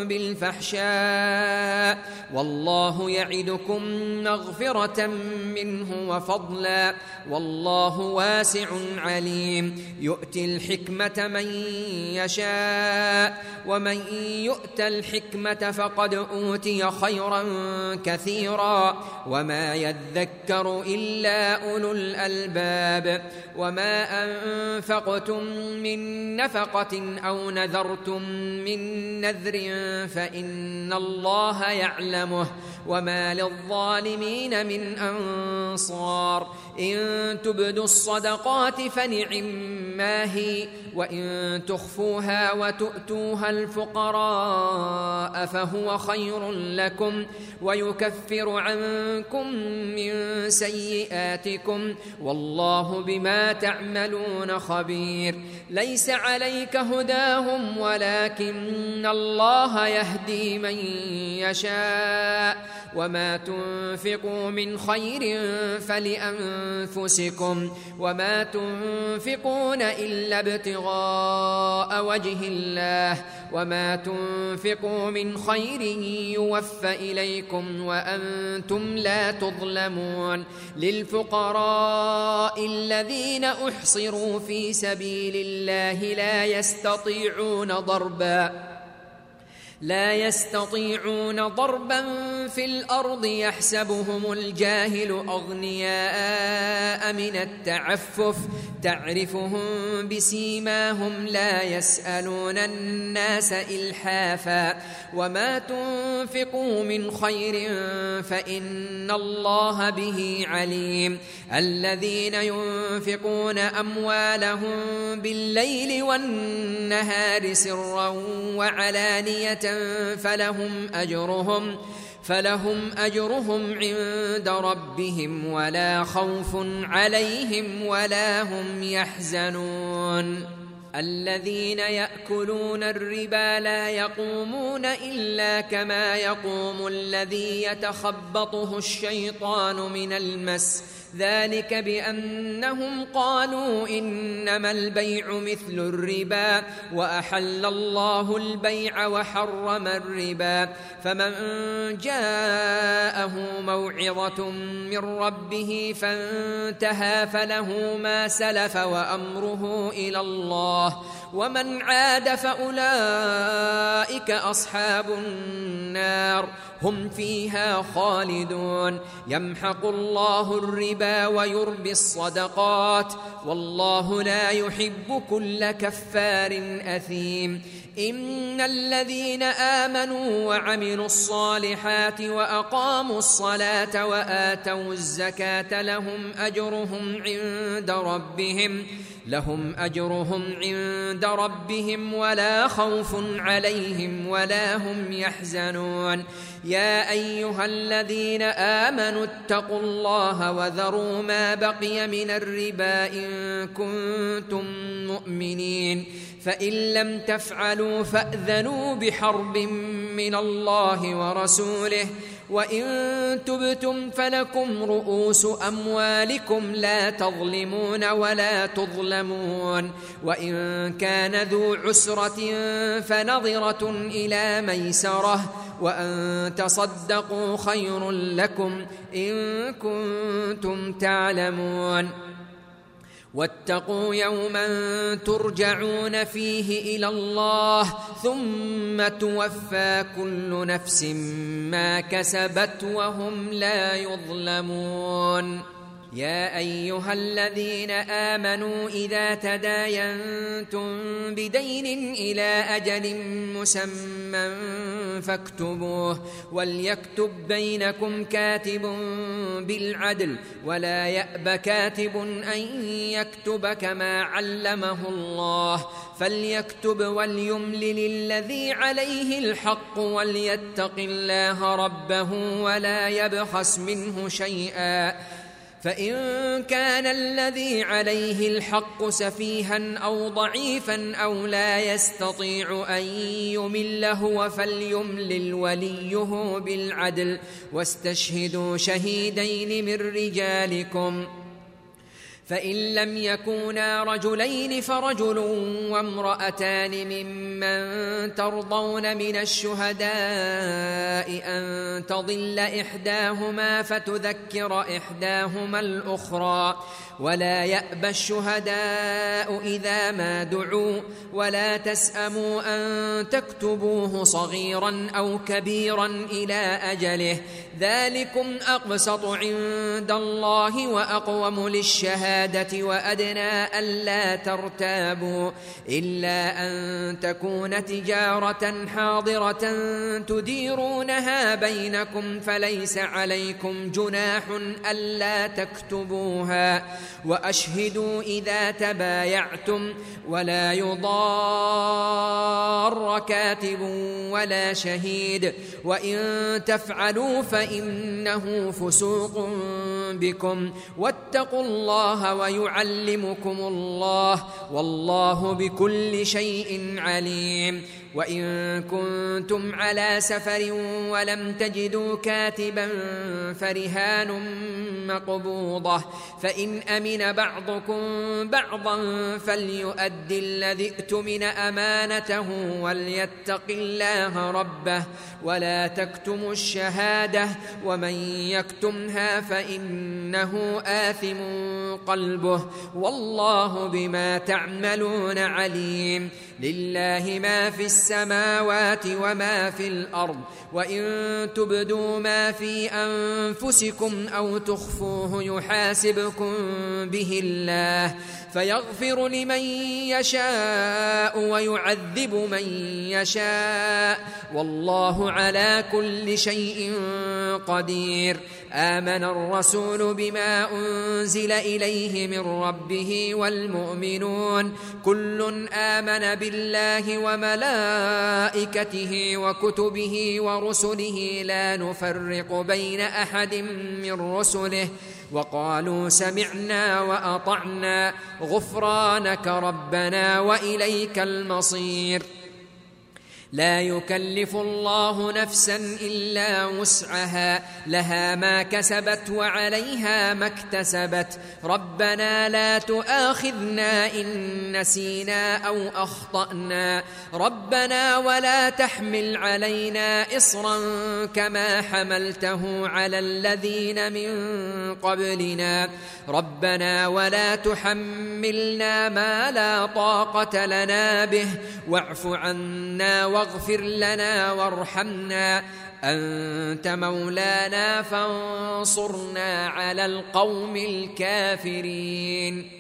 بالفحشاء والله يعدكم مغفرة منه وفضلا والله واسع عليم. يؤتي الحكمة من يشاء ومن يؤت الحكمة فقد أوتي خيرا كثيرا وما يذكر إلا أولو الألباب. وما أنفقتم من نفقة أو نذرتم من نذر فإن الله يعلمه وما للظالمين من أنصار. إن تبدوا الصدقات فنعما هي وإن تخفوها وتؤتوها الفقراء فهو خير لكم ويكفر عنكم من سيئاتكم والله بما تعملون خبير. ليس عليك هداهم ولكن الله يهدي من يشاء وما تنفقوا من خير فلأنفسكم وما تنفقون إلا ابتغاء وجه الله وما تنفقوا من خير يوفى إليكم وأنتم لا تظلمون. للفقراء الذين أحصروا في سبيل الله لا يستطيعون ضربا لا يستطيعون ضربا في الأرض يحسبهم الجاهل أغنياء من التعفف تعرفهم بسيماهم لا يسألون الناس إلحافا وما تنفقوا من خير فإن الله به عليم. الذين ينفقون أموالهم بالليل والنهار سرا وعلانية فلهم أجرهم فلهم أجرهم عند ربهم ولا خوف عليهم ولا هم يحزنون. الذين يأكلون الربا لا يقومون إلا كما يقوم الذي يتخبطه الشيطان من المس ذلك بأنهم قالوا إنما البيع مثل الربا وأحل الله البيع وحرم الربا. فمن جاءه موعظة من ربه فانتهى فله ما سلف وأمره إلى الله ومن عاد فأولئك أصحاب النار هم فيها خالدون. يمحق الله الربا ويربي الصدقات والله لا يحب كل كفار أثيم. إن الذين آمنوا وعملوا الصالحات وأقاموا الصلاة وآتوا الزكاة لهم أجرهم عند ربهم لهم أجرهم عند ربهم ولا خوف عليهم ولا هم يحزنون. يا أيها الذين آمنوا اتقوا الله وذروا ما بقي من الربا إن كنتم مؤمنين فإن لم تفعلوا فأذنوا بحرب من الله ورسوله وإن تبتم فلكم رؤوس أموالكم لا تظلمون ولا تظلمون. وإن كان ذو عسرة فنظرة إلى ميسرة وأن تصدقوا خير لكم إن كنتم تعلمون. واتقوا يوما ترجعون فيه إلى الله ثم توفى كل نفس ما كسبت وهم لا يظلمون. يا أيها الذين آمنوا إذا تداينتم بدين إلى أجل مسمى فاكتبوه وليكتب بينكم كاتب بالعدل ولا يأب كاتب أن يكتب كما علمه الله فليكتب وليملل الذي عليه الحق وليتق الله ربه ولا يبخس منه شيئا فإن كان الذي عليه الحق سفيها أو ضعيفا أو لا يستطيع أن يمل هو فليملل وليه بالعدل واستشهدوا شهيدين من رجالكم فإن لم يكونا رجلين فرجل وامرأتان ممن ترضون من الشهداء أن تضل إحداهما فتذكر إحداهما الأخرى ولا يأبى الشهداء إذا ما دعوا ولا تسأموا أن تكتبوه صغيرا أو كبيرا إلى أجله ذلكم أقسط عند الله وأقوم للشهادة وأدنى ألا ترتابوا إلا أن تكون تجارة حاضرة تديرونها بينكم فليس عليكم جناح ألا تكتبوها وأشهدوا إذا تبايعتم ولا يضار كاتب ولا شهيد وإن تفعلوا فإنه فسوق بكم واتقوا الله ويعلمكم الله والله بكل شيء عليم وإن كنتم على سفر ولم تجدوا كاتبا فرهان مقبوضة فإن أمن بعضكم بعضا فليؤدي الذي ائتمن أمانته وليتق الله ربه ولا تكتموا الشهادة ومن يكتمها فإنه آثم قلبه والله بما تعملون عليم لله ما في السماوات وما في الأرض وإن تبدوا ما في أنفسكم أو تخفوه يحاسبكم به الله فيغفر لمن يشاء ويعذب من يشاء والله على كل شيء قدير آمن الرسول بما أنزل إليه من ربه والمؤمنون كل آمن بالله وملائكته وكتبه ورسله لا نفرق بين أحد من رسله وقالوا سمعنا وأطعنا غفرانك ربنا وإليك المصير لا يكلف الله نفسا إلا وسعها لها ما كسبت وعليها ما اكتسبت ربنا لا تؤاخذنا إن نسينا أو أخطأنا ربنا ولا تحمل علينا إصرا كما حملته على الذين من قبلنا ربنا ولا تحملنا ما لا طاقة لنا به واعف عنا واغفر لنا وارحمنا أنت مولانا فانصرنا على القوم الكافرين